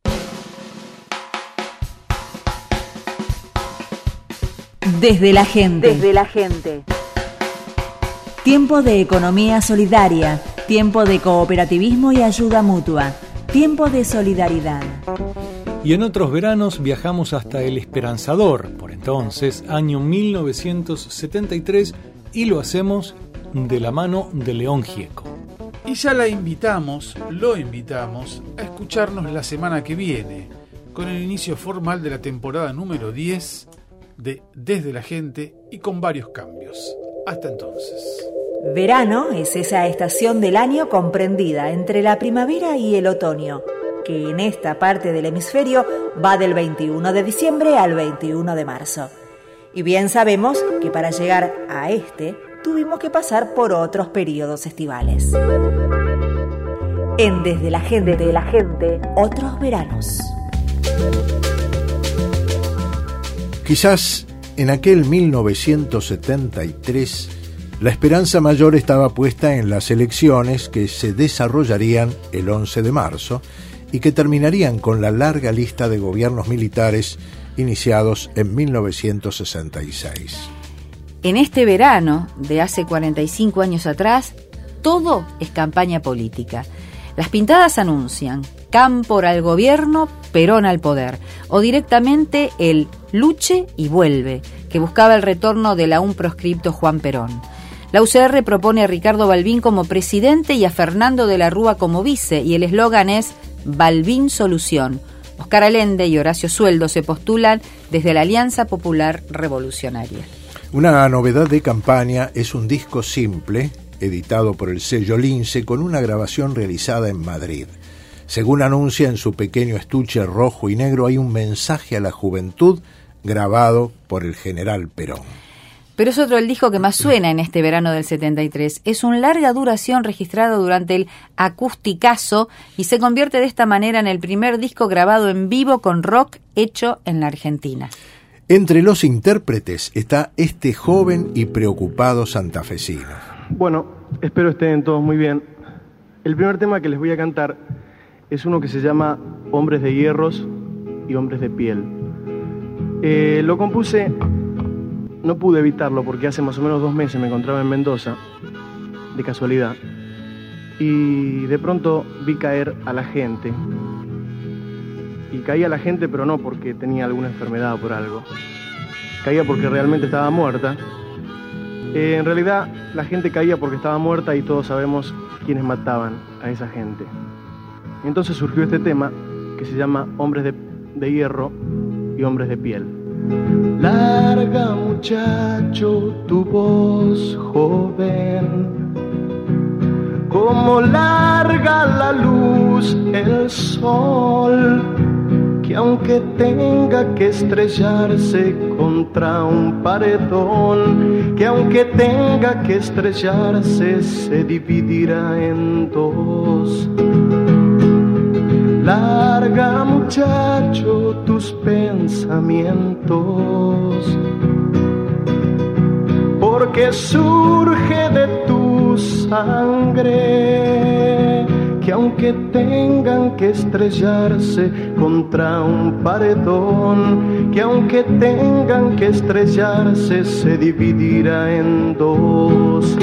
Desde la gente. Desde la gente. Tiempo de economía solidaria, tiempo de cooperativismo y ayuda mutua, tiempo de solidaridad. Y en otros veranos viajamos hasta El Esperanzador, por entonces, año mil novecientos setenta y tres, y lo hacemos de la mano de León Gieco. Y ya la invitamos, lo invitamos, a escucharnos la semana que viene, con el inicio formal de la temporada número diez de Desde la Gente y con varios cambios. Hasta entonces. Verano es esa estación del año comprendida entre la primavera y el otoño, que en esta parte del hemisferio va del veintiuno de diciembre al veintiuno de marzo. Y bien sabemos que para llegar a este tuvimos que pasar por otros periodos estivales. En Desde la Gente, de la gente, otros veranos. Quizás en aquel mil novecientos setenta y tres la esperanza mayor estaba puesta en las elecciones que se desarrollarían el once de marzo y que terminarían con la larga lista de gobiernos militares iniciados en mil novecientos sesenta y seis. En este verano, de hace cuarenta y cinco años atrás, todo es campaña política. Las pintadas anuncian Cámpora al gobierno, Perón al poder, o directamente el Luche y vuelve, que buscaba el retorno del aún proscripto Juan Perón. La U C R propone a Ricardo Balbín como presidente y a Fernando de la Rúa como vice, y el eslogan es Balbín Solución. Oscar Allende y Horacio Sueldo se postulan desde la Alianza Popular Revolucionaria. Una novedad de campaña es un disco simple, editado por el sello Lince, con una grabación realizada en Madrid. Según anuncia en su pequeño estuche rojo y negro, hay un mensaje a la juventud grabado por el general Perón. Pero es otro el disco que más suena en este verano del setenta y tres. Es un larga duración registrado durante el Acusticazo y se convierte de esta manera en el primer disco grabado en vivo con rock hecho en la Argentina. Entre los intérpretes está este joven y preocupado santafesino. Bueno, espero estén todos muy bien. El primer tema que les voy a cantar es uno que se llama Hombres de Hierros y Hombres de Piel. Eh, lo compuse, no pude evitarlo porque hace más o menos dos meses me encontraba en Mendoza, de casualidad, y de pronto vi caer a la gente. Y caía la gente, pero no porque tenía alguna enfermedad o por algo. Caía porque realmente estaba muerta. Eh, en realidad, la gente caía porque estaba muerta y todos sabemos quiénes mataban a esa gente. Y entonces surgió este tema que se llama Hombres de, de Hierro y Hombres de Piel. Larga, muchacho, tu voz joven, como larga la luz el sol, que aunque tenga que estrellarse contra un paredón, que aunque tenga que estrellarse se dividirá en dos. Larga, muchacho, tus pensamientos, porque surge de tu sangre, que aunque tengan que estrellarse contra un paredón, que aunque tengan que estrellarse se dividirá en dos.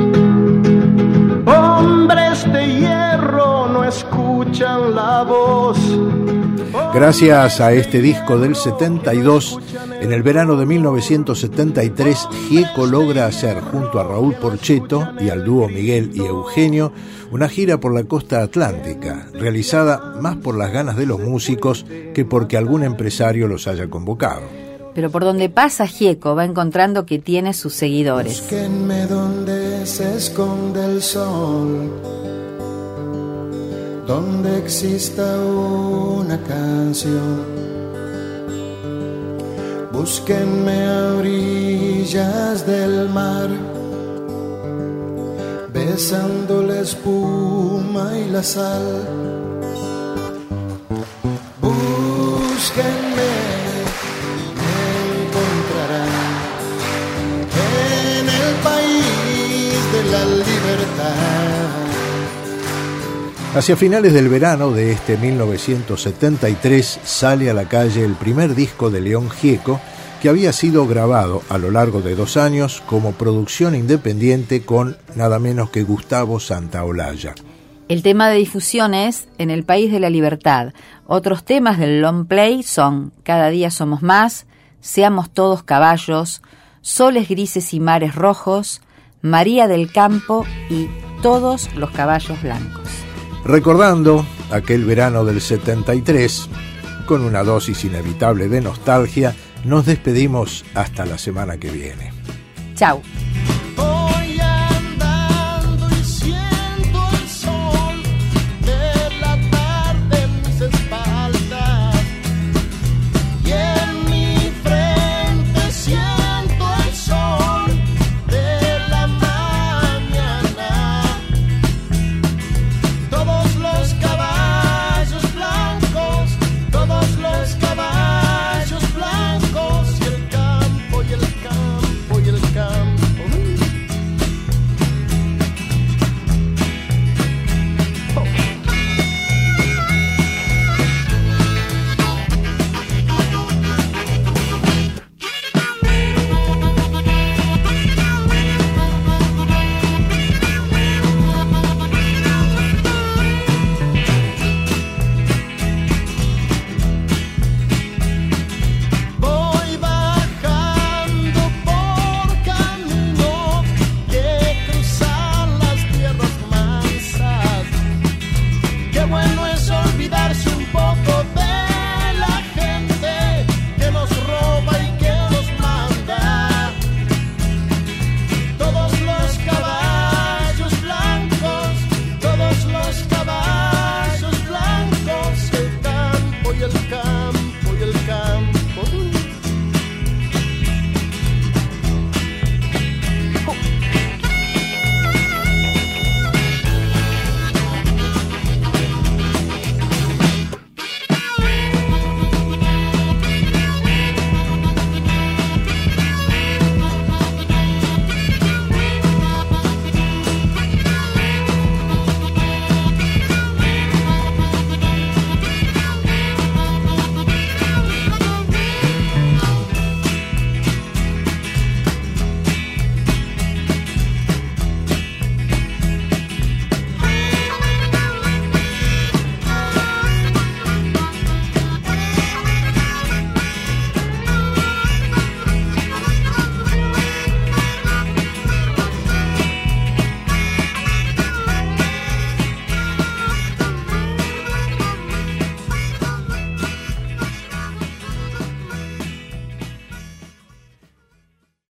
Hombres de hierro no escuchan la voz. Gracias a este disco del setenta y dos, en el verano de mil novecientos setenta y tres, Gieco logra hacer, junto a Raúl Porchetto y al dúo Miguel y Eugenio, una gira por la costa atlántica, realizada más por las ganas de los músicos que porque algún empresario los haya convocado. Pero por donde pasa Gieco va encontrando que tiene sus seguidores. Búsquenme donde se esconde el sol, donde exista una canción. Búsquenme a orillas del mar, besando la espuma y la sal. Búsquenme, me encontrarán en el país de la libertad. Hacia finales del verano de este mil novecientos setenta y tres sale a la calle el primer disco de León Gieco, que había sido grabado a lo largo de dos años como producción independiente con nada menos que Gustavo Santaolalla. El tema de difusión es En el País de la Libertad. Otros temas del long play son Cada día somos más, Seamos todos caballos, Soles grises y mares rojos, María del Campo y Todos los caballos blancos. Recordando aquel verano del setenta y tres, con una dosis inevitable de nostalgia, nos despedimos hasta la semana que viene. Chau.